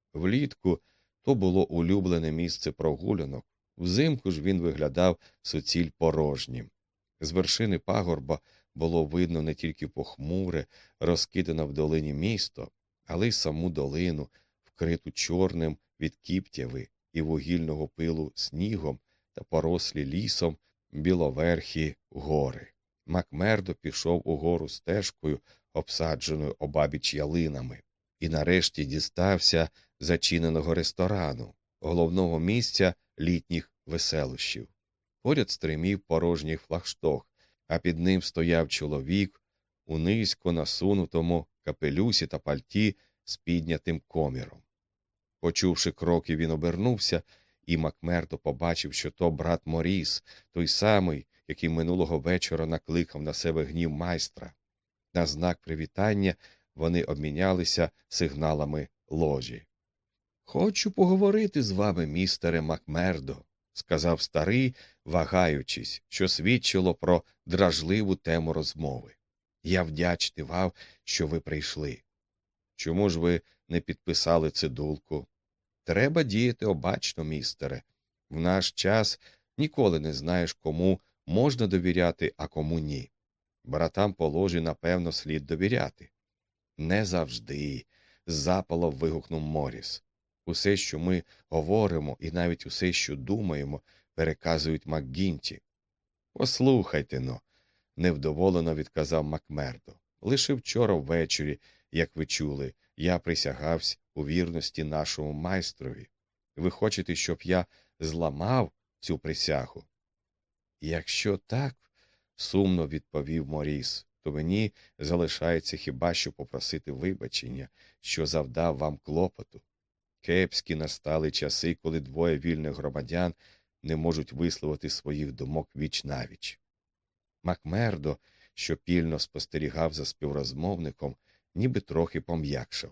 Влітку то було улюблене місце прогулянок, взимку ж він виглядав суціль порожнім. З вершини пагорба було видно не тільки похмуре, розкидане в долині місто, але й саму долину, вкриту чорним від кіптяви і вугільного пилу снігом та порослі лісом біловерхі гори. Макмердо пішов угору стежкою, обсадженою обабіч ялинами, і нарешті дістався зачиненого ресторану, головного місця літніх веселощів. Поряд стримів порожній флагшток, а під ним стояв чоловік у низько насунутому капелюсі та пальті з піднятим коміром. Почувши кроки, він обернувся, і Макмердо побачив, що то брат Моріс, той самий, який минулого вечора накликав на себе гнів майстра. На знак привітання вони обмінялися сигналами ложі. «Хочу поговорити з вами, містере Макмердо», – сказав старий, вагаючись, що свідчило про дражливу тему розмови. «Я вдячний вам, що ви прийшли. Чому ж ви не підписали цидулку? Треба діяти обачно, містере. В наш час ніколи не знаєш, кому можна довіряти, а кому ні. Братам по ложі, напевно, слід довіряти». «Не завжди», – з запалом вигукнув Моріс. «Усе, що ми говоримо, і навіть усе, що думаємо, переказують МакГінті». «Послухайте-но», – невдоволено відказав Макмердо. «Лише вчора ввечері, як ви чули, я присягався у вірності нашому майстрові. Ви хочете, щоб я зламав цю присягу?» «Якщо так», – сумно відповів Моріс, «то мені залишається хіба що попросити вибачення, що завдав вам клопоту. Кепські настали часи, коли двоє вільних громадян не можуть висловити своїх думок віч-навіч». Макмердо, що пільно спостерігав за співрозмовником, ніби трохи пом'якшав.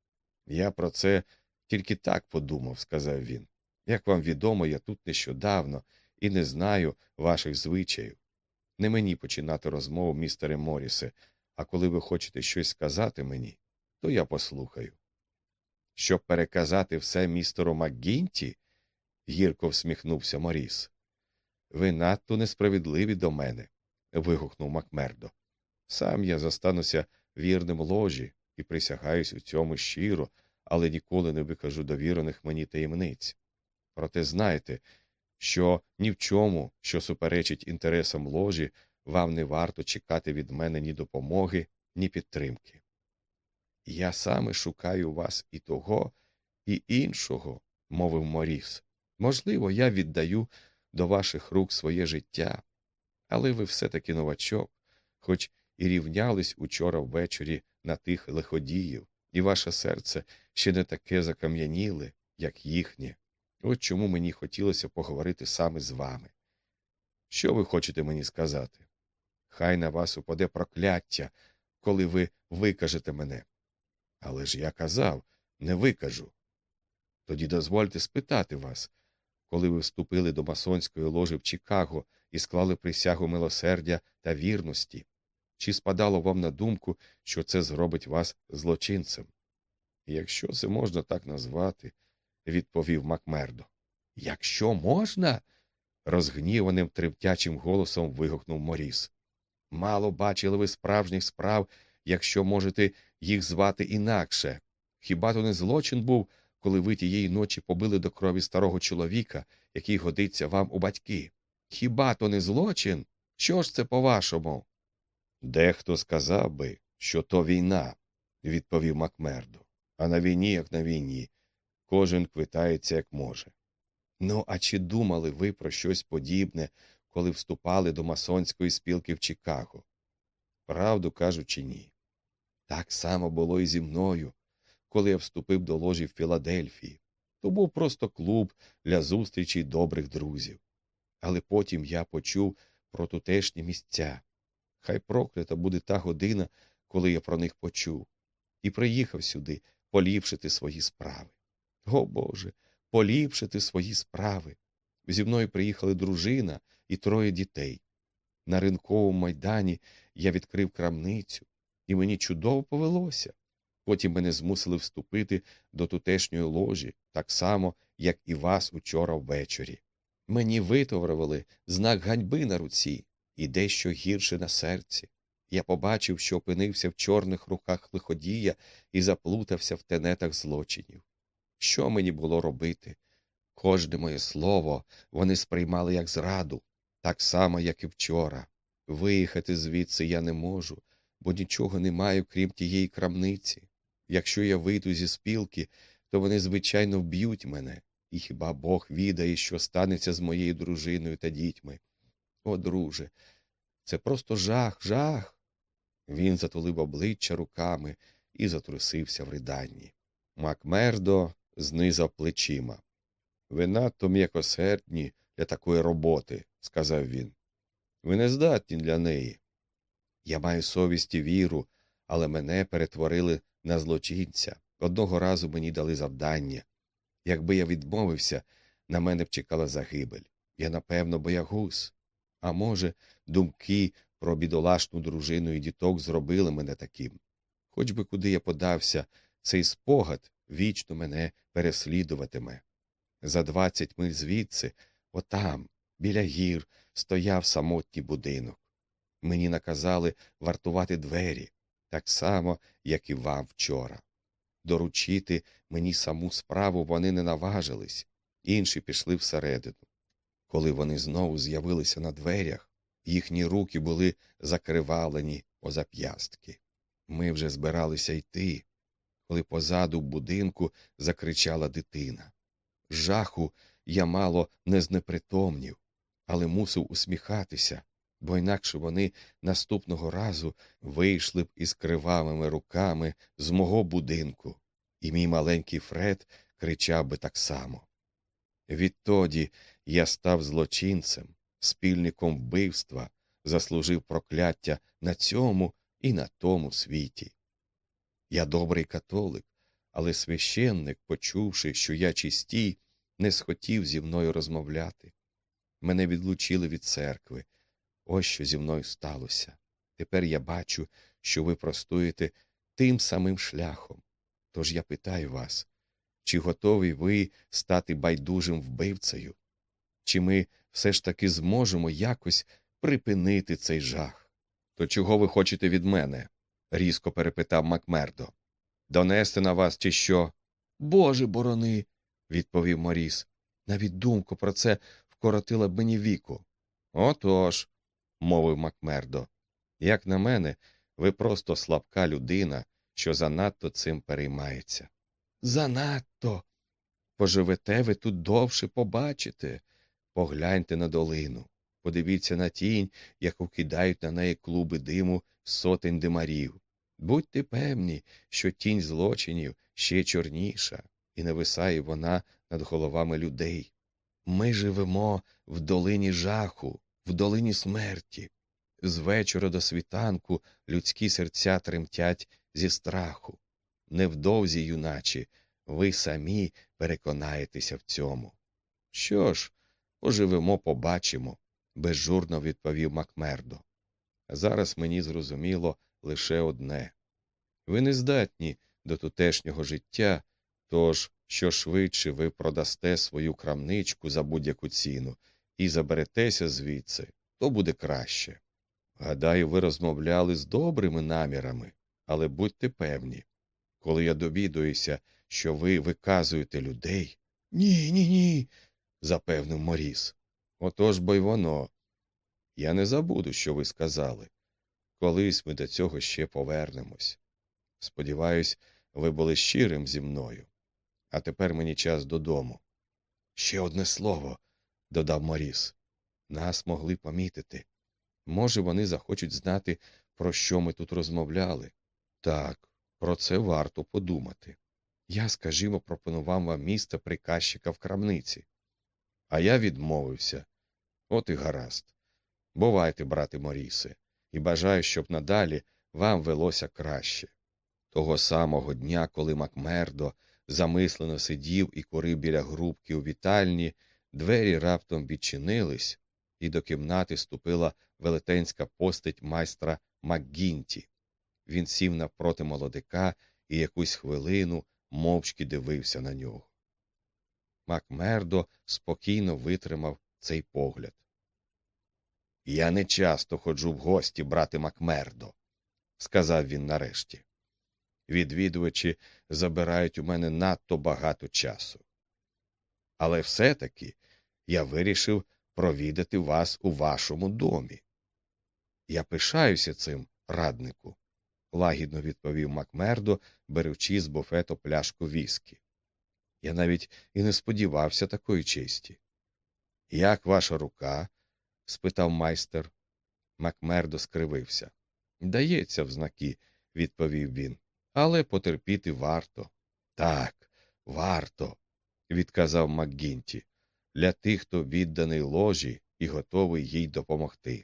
«Я про це тільки так подумав», – сказав він. «Як вам відомо, я тут нещодавно і не знаю ваших звичаїв. Не мені починати розмову, містере Морісе, а коли ви хочете щось сказати мені, то я послухаю». «Щоб переказати все містеру МакГінті?» – гірко всміхнувся Моріс. «Ви надто несправедливі до мене», – вигукнув Макмердо. «Сам я зостануся вірним ложі і присягаюсь у цьому щиро, але ніколи не викажу довірених мені таємниць. Проте знайте, що ні в чому, що суперечить інтересам ложі, вам не варто чекати від мене ні допомоги, ні підтримки. Я саме шукаю вас і того, і іншого», – мовив Моріс. «Можливо, я віддаю до ваших рук своє життя, але ви все-таки новачок, хоч і рівнялись учора ввечері на тих лиходіїв, і ваше серце ще не таке закам'яніле, як їхнє. От чому мені хотілося поговорити саме з вами. Що ви хочете мені сказати? Хай на вас упаде прокляття, коли ви викажете мене. Але ж я казав, не викажу. Тоді дозвольте спитати вас, коли ви вступили до масонської ложі в Чикаго і склали присягу милосердя та вірності, чи спадало вам на думку, що це зробить вас злочинцем? «Якщо це можна так назвати», – відповів Макмердо. «Якщо можна?» – розгніваним тремтячим голосом вигукнув Моріс. «Мало бачили ви справжніх справ, якщо можете їх звати інакше. Хіба то не злочин був коли ви тієї ночі побили до крові старого чоловіка, який годиться вам у батьки? Хіба то не злочин? Що ж це по-вашому? Дехто сказав би, що то війна, відповів Макмердо. А на війні, як на війні, кожен квитається, як може. Ну, а чи думали ви про щось подібне, коли вступали до масонської спілки в Чикаго? Правду кажучи, ні. Так само було і зі мною, коли я вступив до ложі в Філадельфії. То був просто клуб для зустрічей добрих друзів. Але потім я почув про тутешні місця. Хай проклята буде та година, коли я про них почув. І приїхав сюди поліпшити свої справи. О, Боже, поліпшити свої справи. Зі мною приїхали дружина і троє дітей. На ринковому майдані я відкрив крамницю, і мені чудово повелося. Потім мене змусили вступити до тутешньої ложі, так само, як і вас учора ввечері. Мені витоварували знак ганьби на руці і дещо гірше на серці. Я побачив, що опинився в чорних руках лиходія і заплутався в тенетах злочинів. Що мені було робити? Кожне моє слово вони сприймали як зраду, так само, як і вчора. Виїхати звідси я не можу, бо нічого не маю, крім тієї крамниці. Якщо я вийду зі спілки, то вони, звичайно, вб'ють мене. І хіба Бог відає, що станеться з моєю дружиною та дітьми? О, друже, це просто жах, жах. Він затулив обличчя руками і затрусився в риданні. Макмердо знизав плечима. Ви надто м'якосердні для такої роботи, сказав він. Ви не здатні для неї. Я маю совість і віру, але мене перетворили на злочинця. Одного разу мені дали завдання. Якби я відмовився, на мене б чекала загибель. Я, напевно, боягуз. А може, думки про бідолашну дружину і діток зробили мене таким. Хоч би куди я подався, цей спогад вічно мене переслідуватиме. За двадцять миль звідси, отам, біля гір, стояв самотній будинок. Мені наказали вартувати двері, так само, як і вам вчора. Доручити мені саму справу вони не наважились, інші пішли всередину. Коли вони знову з'явилися на дверях, їхні руки були закривавлені о зап'ястки. Ми вже збиралися йти, коли позаду в будинку закричала дитина. З жаху я мало не знепритомнів, але мусив усміхатися, бо інакше вони наступного разу вийшли б із кривавими руками з мого будинку, і мій маленький Фред кричав би так само. Відтоді я став злочинцем, спільником вбивства, заслужив прокляття на цьому і на тому світі. Я добрий католик, але священник, почувши, що я чистій, не схотів зі мною розмовляти. Мене відлучили від церкви. Ось що зі мною сталося. Тепер я бачу, що ви простуєте тим самим шляхом. Тож я питаю вас, чи готові ви стати байдужим вбивцею? Чи ми все ж таки зможемо якось припинити цей жах? То чого ви хочете від мене? Різко перепитав Макмердо. Донести на вас чи що? Боже борони, відповів Моріс. Навіть думку про це вкоротила б мені віку. Отож, мовив Макмердо, як на мене, ви просто слабка людина, що занадто цим переймається. Занадто. Поживете ви тут довше, побачите. Погляньте на долину. Подивіться на тінь, яку кидають на неї клуби диму сотень димарів. Будьте певні, що тінь злочинів ще чорніша, і нависає вона над головами людей. Ми живемо в долині жаху, в долині смерті. З вечора до світанку людські серця тремтять зі страху. Невдовзі, юначе, ви самі переконаєтеся в цьому. Що ж, поживемо, побачимо, безжурно відповів Макмердо. Зараз мені зрозуміло лише одне. Ви не здатні до тутешнього життя, тож, що швидше ви продасте свою крамничку за будь-яку ціну і заберетеся звідси, то буде краще. Гадаю, ви розмовляли з добрими намірами, але будьте певні, коли я довідуюся, що ви виказуєте людей. Ні, ні, ні, запевнив Моріс. Отож бо й воно. Я не забуду, що ви сказали. Колись ми до цього ще повернемось. Сподіваюсь, ви були щирим зі мною. А тепер мені час додому. Ще одне слово, додав Моріс. Нас могли помітити. Може, вони захочуть знати, про що ми тут розмовляли. Так, про це варто подумати. Я, скажімо, пропонував вам місце приказчика в крамниці. А я відмовився. От і гаразд. Бувайте, брате Морісе, і бажаю, щоб надалі вам велося краще. Того самого дня, коли Макмердо замислено сидів і курив біля грубки у вітальні, двері раптом відчинились, і до кімнати ступила велетенська постать майстра МакГінті. Він сів навпроти молодика і якусь хвилину мовчки дивився на нього. Макмердо спокійно витримав цей погляд. «Я не часто ходжу в гості, брате Макмердо», – сказав він нарешті. «Відвідувачі забирають у мене надто багато часу. Але все-таки я вирішив провідати вас у вашому домі. Я пишаюся цим, раднику», – лагідно відповів Макмердо, беручи з буфету пляшку віскі. «Я навіть і не сподівався такої честі». «Як ваша рука?» – спитав майстер. Макмердо скривився. «Дається в знаки», – відповів він. «Але потерпіти варто». «Так, варто», – відказав МакГінті, «для тих, хто відданий ложі і готовий їй допомогти».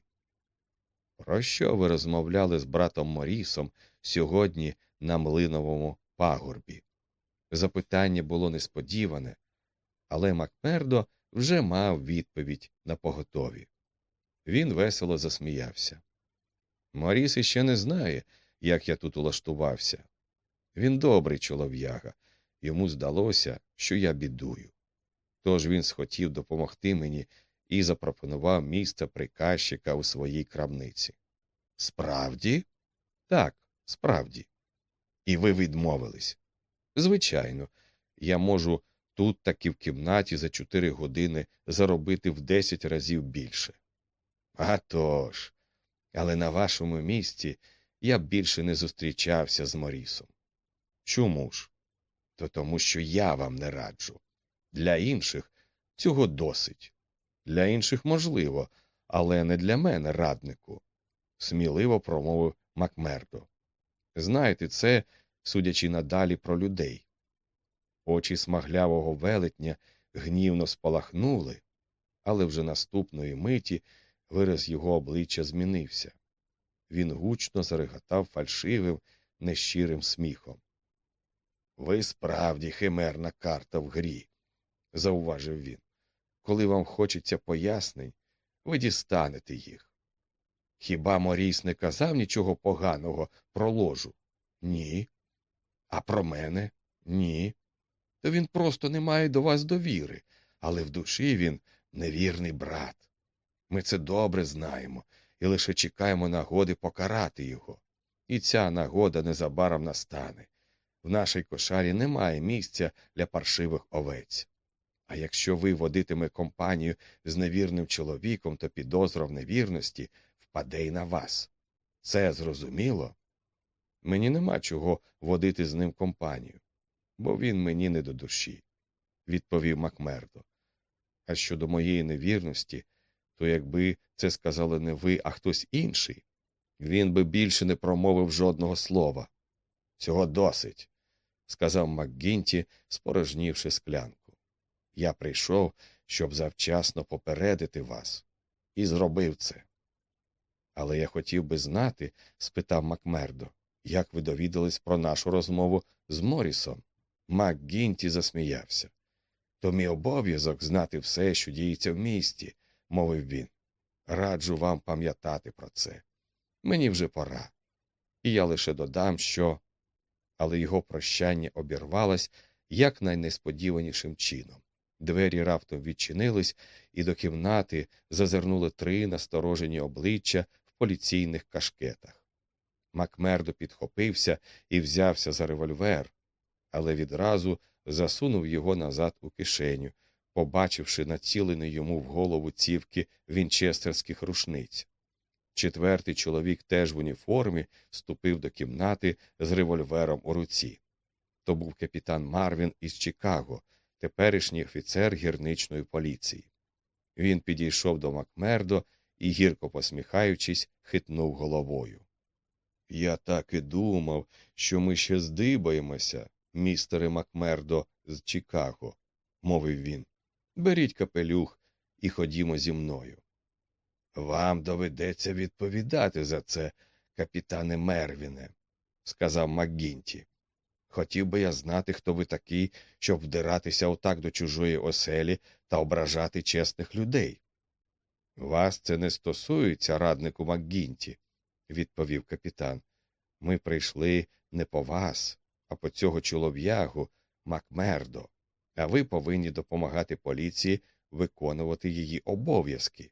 «Про що ви розмовляли з братом Морісом сьогодні на Млиновому пагорбі?» Запитання було несподіване, але Макмердо вже мав відповідь напоготові. Він весело засміявся. «Моріс іще не знає, як я тут улаштувався. Він добрий чолов'яга. Йому здалося, що я бідую. Тож він схотів допомогти мені і запропонував місце приказчика у своїй крамниці». «Справді?» «Так, справді». «І ви відмовились?» «Звичайно. Я можу тут таки в кімнаті за чотири години заробити в десять разів більше». «А тож. Але на вашому місці я б більше не зустрічався з Морісом». «Чому ж?» «То тому, що я вам не раджу. Для інших цього досить. Для інших можливо, але не для мене, раднику», – сміливо промовив Макмердо. «Знаєте, це, судячи надалі про людей». Очі смаглявого велетня гнівно спалахнули, але вже наступної миті вираз його обличчя змінився. Він гучно зареготав фальшивим, нещирим сміхом. «Ви справді химерна карта в грі», – зауважив він. «Коли вам хочеться пояснень, ви дістанете їх. Хіба Моріс не казав нічого поганого про ложу?» «Ні». «А про мене?» «Ні». «То він просто не має до вас довіри, але в душі він невірний брат. Ми це добре знаємо і лише чекаємо нагоди покарати його. І ця нагода незабаром настане. В нашій кошарі немає місця для паршивих овець. А якщо ви водитиме компанію з невірним чоловіком, то підозра в невірності впаде й на вас. Це зрозуміло? Мені нема чого водити з ним компанію, бо він мені не до душі», – відповів Макмердо. «А щодо моєї невірності, то якби це сказали не ви, а хтось інший, він би більше не промовив жодного слова». «Цього досить», – сказав МакГінті, спорожнівши склянку. «Я прийшов, щоб завчасно попередити вас. І зробив це». «Але я хотів би знати», – спитав Макмердо, – «як ви довідались про нашу розмову з Морісом?» МакГінті засміявся. «То мій обов'язок знати все, що діється в місті», – мовив він. «Раджу вам пам'ятати про це. Мені вже пора. І я лише додам, що…» Але його прощання обірвалось якнайнесподіванішим чином. Двері раптом відчинились, і до кімнати зазирнули три насторожені обличчя в поліційних кашкетах. Макмердо підхопився і взявся за револьвер, але відразу засунув його назад у кишеню, побачивши націлений йому в голову цівки вінчестерських рушниць. Четвертий чоловік, теж в уніформі, вступив до кімнати з револьвером у руці. То був капітан Марвін із Чикаго, теперішній офіцер гірничної поліції. Він підійшов до Макмердо і, гірко посміхаючись, хитнув головою. «Я так і думав, що ми ще здибаємося, містере Макмердо з Чикаго», – мовив він. «Беріть капелюх і ходімо зі мною». «Вам доведеться відповідати за це, капітане Мервіне», – сказав МакГінті. «Хотів би я знати, хто ви такий, щоб вдиратися отак до чужої оселі та ображати чесних людей». «Вас це не стосується, раднику МакГінті», – відповів капітан. «Ми прийшли не по вас, а по цього чолов'ягу Макмердо, а ви повинні допомагати поліції виконувати її обов'язки».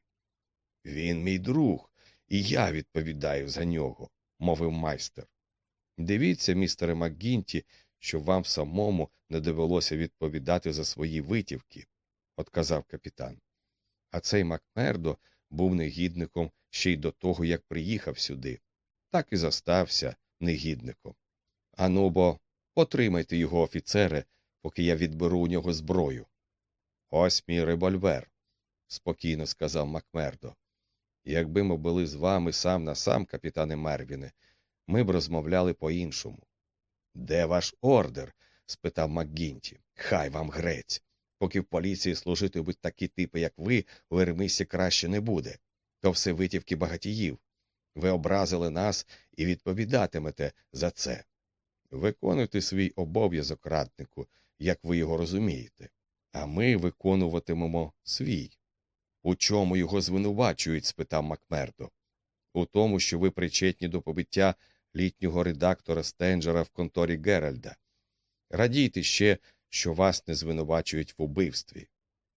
«Він мій друг, і я відповідаю за нього», – мовив майстер. «Дивіться, містере МакГінті, щоб вам самому не довелося відповідати за свої витівки», – отказав капітан. А цей Макмердо був негідником ще й до того, як приїхав сюди. Так і зостався негідником. «Ану бо, потримайте його, офіцере, поки я відберу у нього зброю». «Ось мій револьвер», – спокійно сказав Макмердо. «Якби ми були з вами сам на сам, капітане Мервіне, ми б розмовляли по-іншому». «Де ваш ордер?» – спитав МакГінті. «Хай вам грець. Поки в поліції служитимуть такі типи, як ви, у Ермисі краще не буде. То все витівки багатіїв. Ви образили нас і відповідатимете за це. Виконуйте свій обов'язок, раднику, як ви його розумієте. А ми виконуватимемо свій». «У чому його звинувачують?» – спитав Макмердо. «У тому, що ви причетні до побиття літнього редактора Стенджера в конторі Геральда. Радійте ще, що вас не звинувачують в убивстві».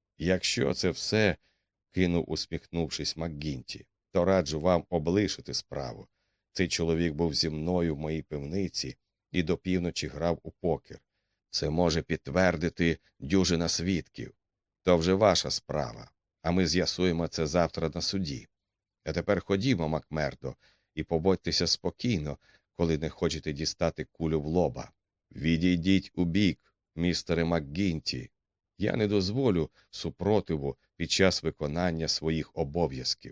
«Якщо це все», – кинув, усміхнувшись, МакГінті, – «то раджу вам облишити справу. Цей чоловік був зі мною в моїй пивниці і до півночі грав у покер. Це може підтвердити дюжина свідків. То вже ваша справа, а ми з'ясуємо це завтра на суді. А тепер ходімо, Макмердо, і поводьтеся спокійно, коли не хочете дістати кулю в лоба. Відійдіть убік, містере МакГінті. Я не дозволю супротиву під час виконання своїх обов'язків».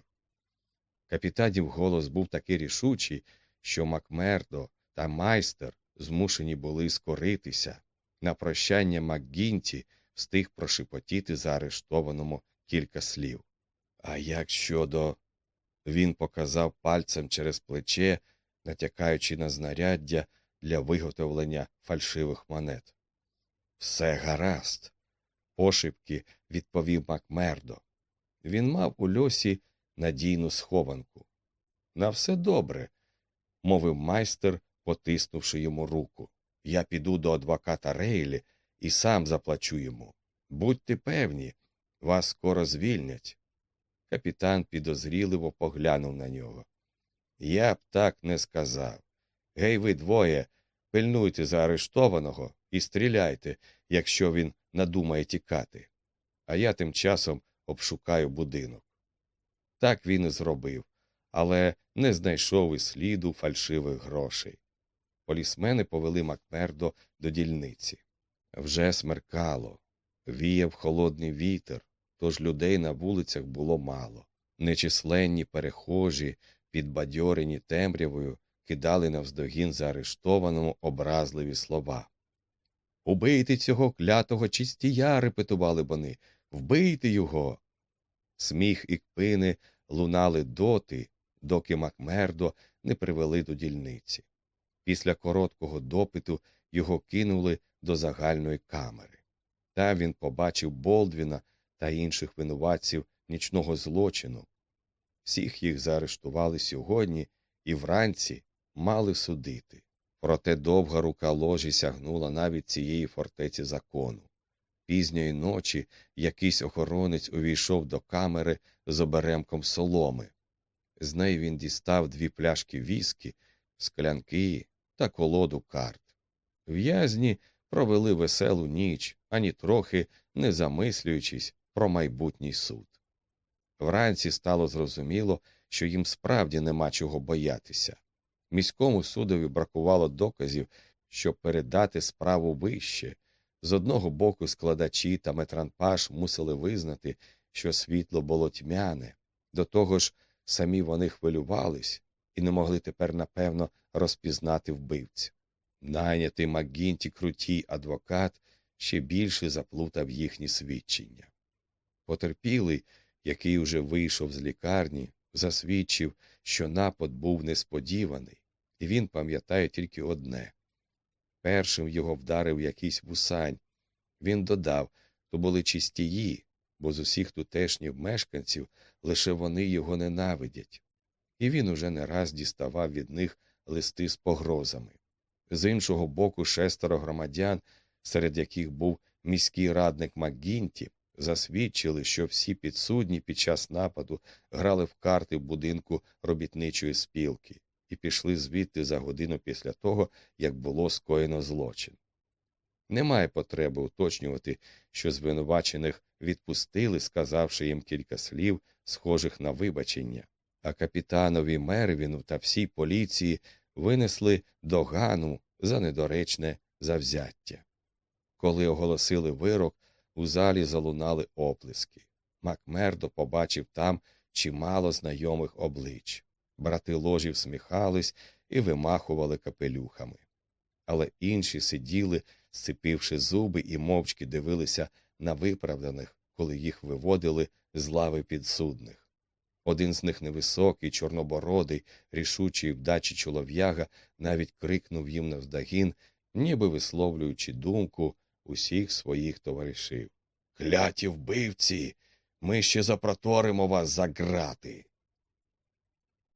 Капітанів голос був такий рішучий, що Макмердо та майстер змушені були скоритися. На прощання МакГінті встиг прошепотіти заарештованому кілька слів. «А як щодо…» Він показав пальцем через плече, натякаючи на знаряддя для виготовлення фальшивих монет. «Все гаразд», – пошепки відповів Макмердо. Він мав у льосі надійну схованку. «На все добре», – мовив майстер, потиснувши йому руку. «Я піду до адвоката Рейлі і сам заплачу йому. Будьте певні, вас скоро звільнять». Капітан підозріливо поглянув на нього. «Я б так не сказав. Гей, ви двоє, пильнуйте заарештованого і стріляйте, якщо він надумає тікати. А я тим часом обшукаю будинок». Так він і зробив, але не знайшов і сліду фальшивих грошей. Полісмени повели Макмердо до дільниці. Вже смеркало, віяв холодний вітер, тож людей на вулицях було мало. Нечисленні перехожі, підбадьорені темрявою, кидали навздогін заарештованому образливі слова. «Убийте цього клятого чистія!» – репетували вони. «Вбийте його!» Сміх і кпини лунали доти, доки Макмердо не привели до дільниці. Після короткого допиту його кинули до загальної камери. Там він побачив Болдвіна та інших винуватців нічного злочину. Всіх їх заарештували сьогодні і вранці мали судити. Проте довга рука ложі сягнула навіть цієї фортеці закону. Пізньої ночі якийсь охоронець увійшов до камери з оберемком соломи. З неї він дістав дві пляшки віскі, склянки та колоду карт. В'язні провели веселу ніч, ані трохи не замислюючись про майбутній суд. Вранці стало зрозуміло, що їм справді нема чого боятися. Міському судові бракувало доказів, щоб передати справу вище. З одного боку складачі та Метранпаш мусили визнати, що світло було тьмяне, до того ж самі вони хвилювались і не могли тепер, напевно, розпізнати вбивця. Найнятий МакГінті крутій адвокат ще більше заплутав їхні свідчення. Потерпілий, який уже вийшов з лікарні, засвідчив, що напад був несподіваний, і він пам'ятає тільки одне. Першим його вдарив якийсь вусань. Він додав, то були чистії, бо з усіх тутешніх мешканців лише вони його ненавидять. І він уже не раз діставав від них листи з погрозами. З іншого боку, шестеро громадян, серед яких був міський радник МакГінті, засвідчили, що всі підсудні під час нападу грали в карти в будинку робітничої спілки і пішли звідти за годину після того, як було скоєно злочин. Немає потреби уточнювати, що звинувачених відпустили, сказавши їм кілька слів, схожих на вибачення, а капітанові Мервіну та всій поліції винесли догану за недоречне завзяття. Коли оголосили вирок, у залі залунали оплески. Макмердо побачив там чимало знайомих облич. Брати ложі всміхались і вимахували капелюхами. Але інші сиділи, сцепивши зуби, і мовчки дивилися на виправданих, коли їх виводили з лави підсудних. Один з них, невисокий, чорнобородий, рішучий вдачі чолов'яга, навіть крикнув їм навздогін, ніби висловлюючи думку усіх своїх товаришів. «Кляті вбивці! Ми ще запроторимо вас за грати!»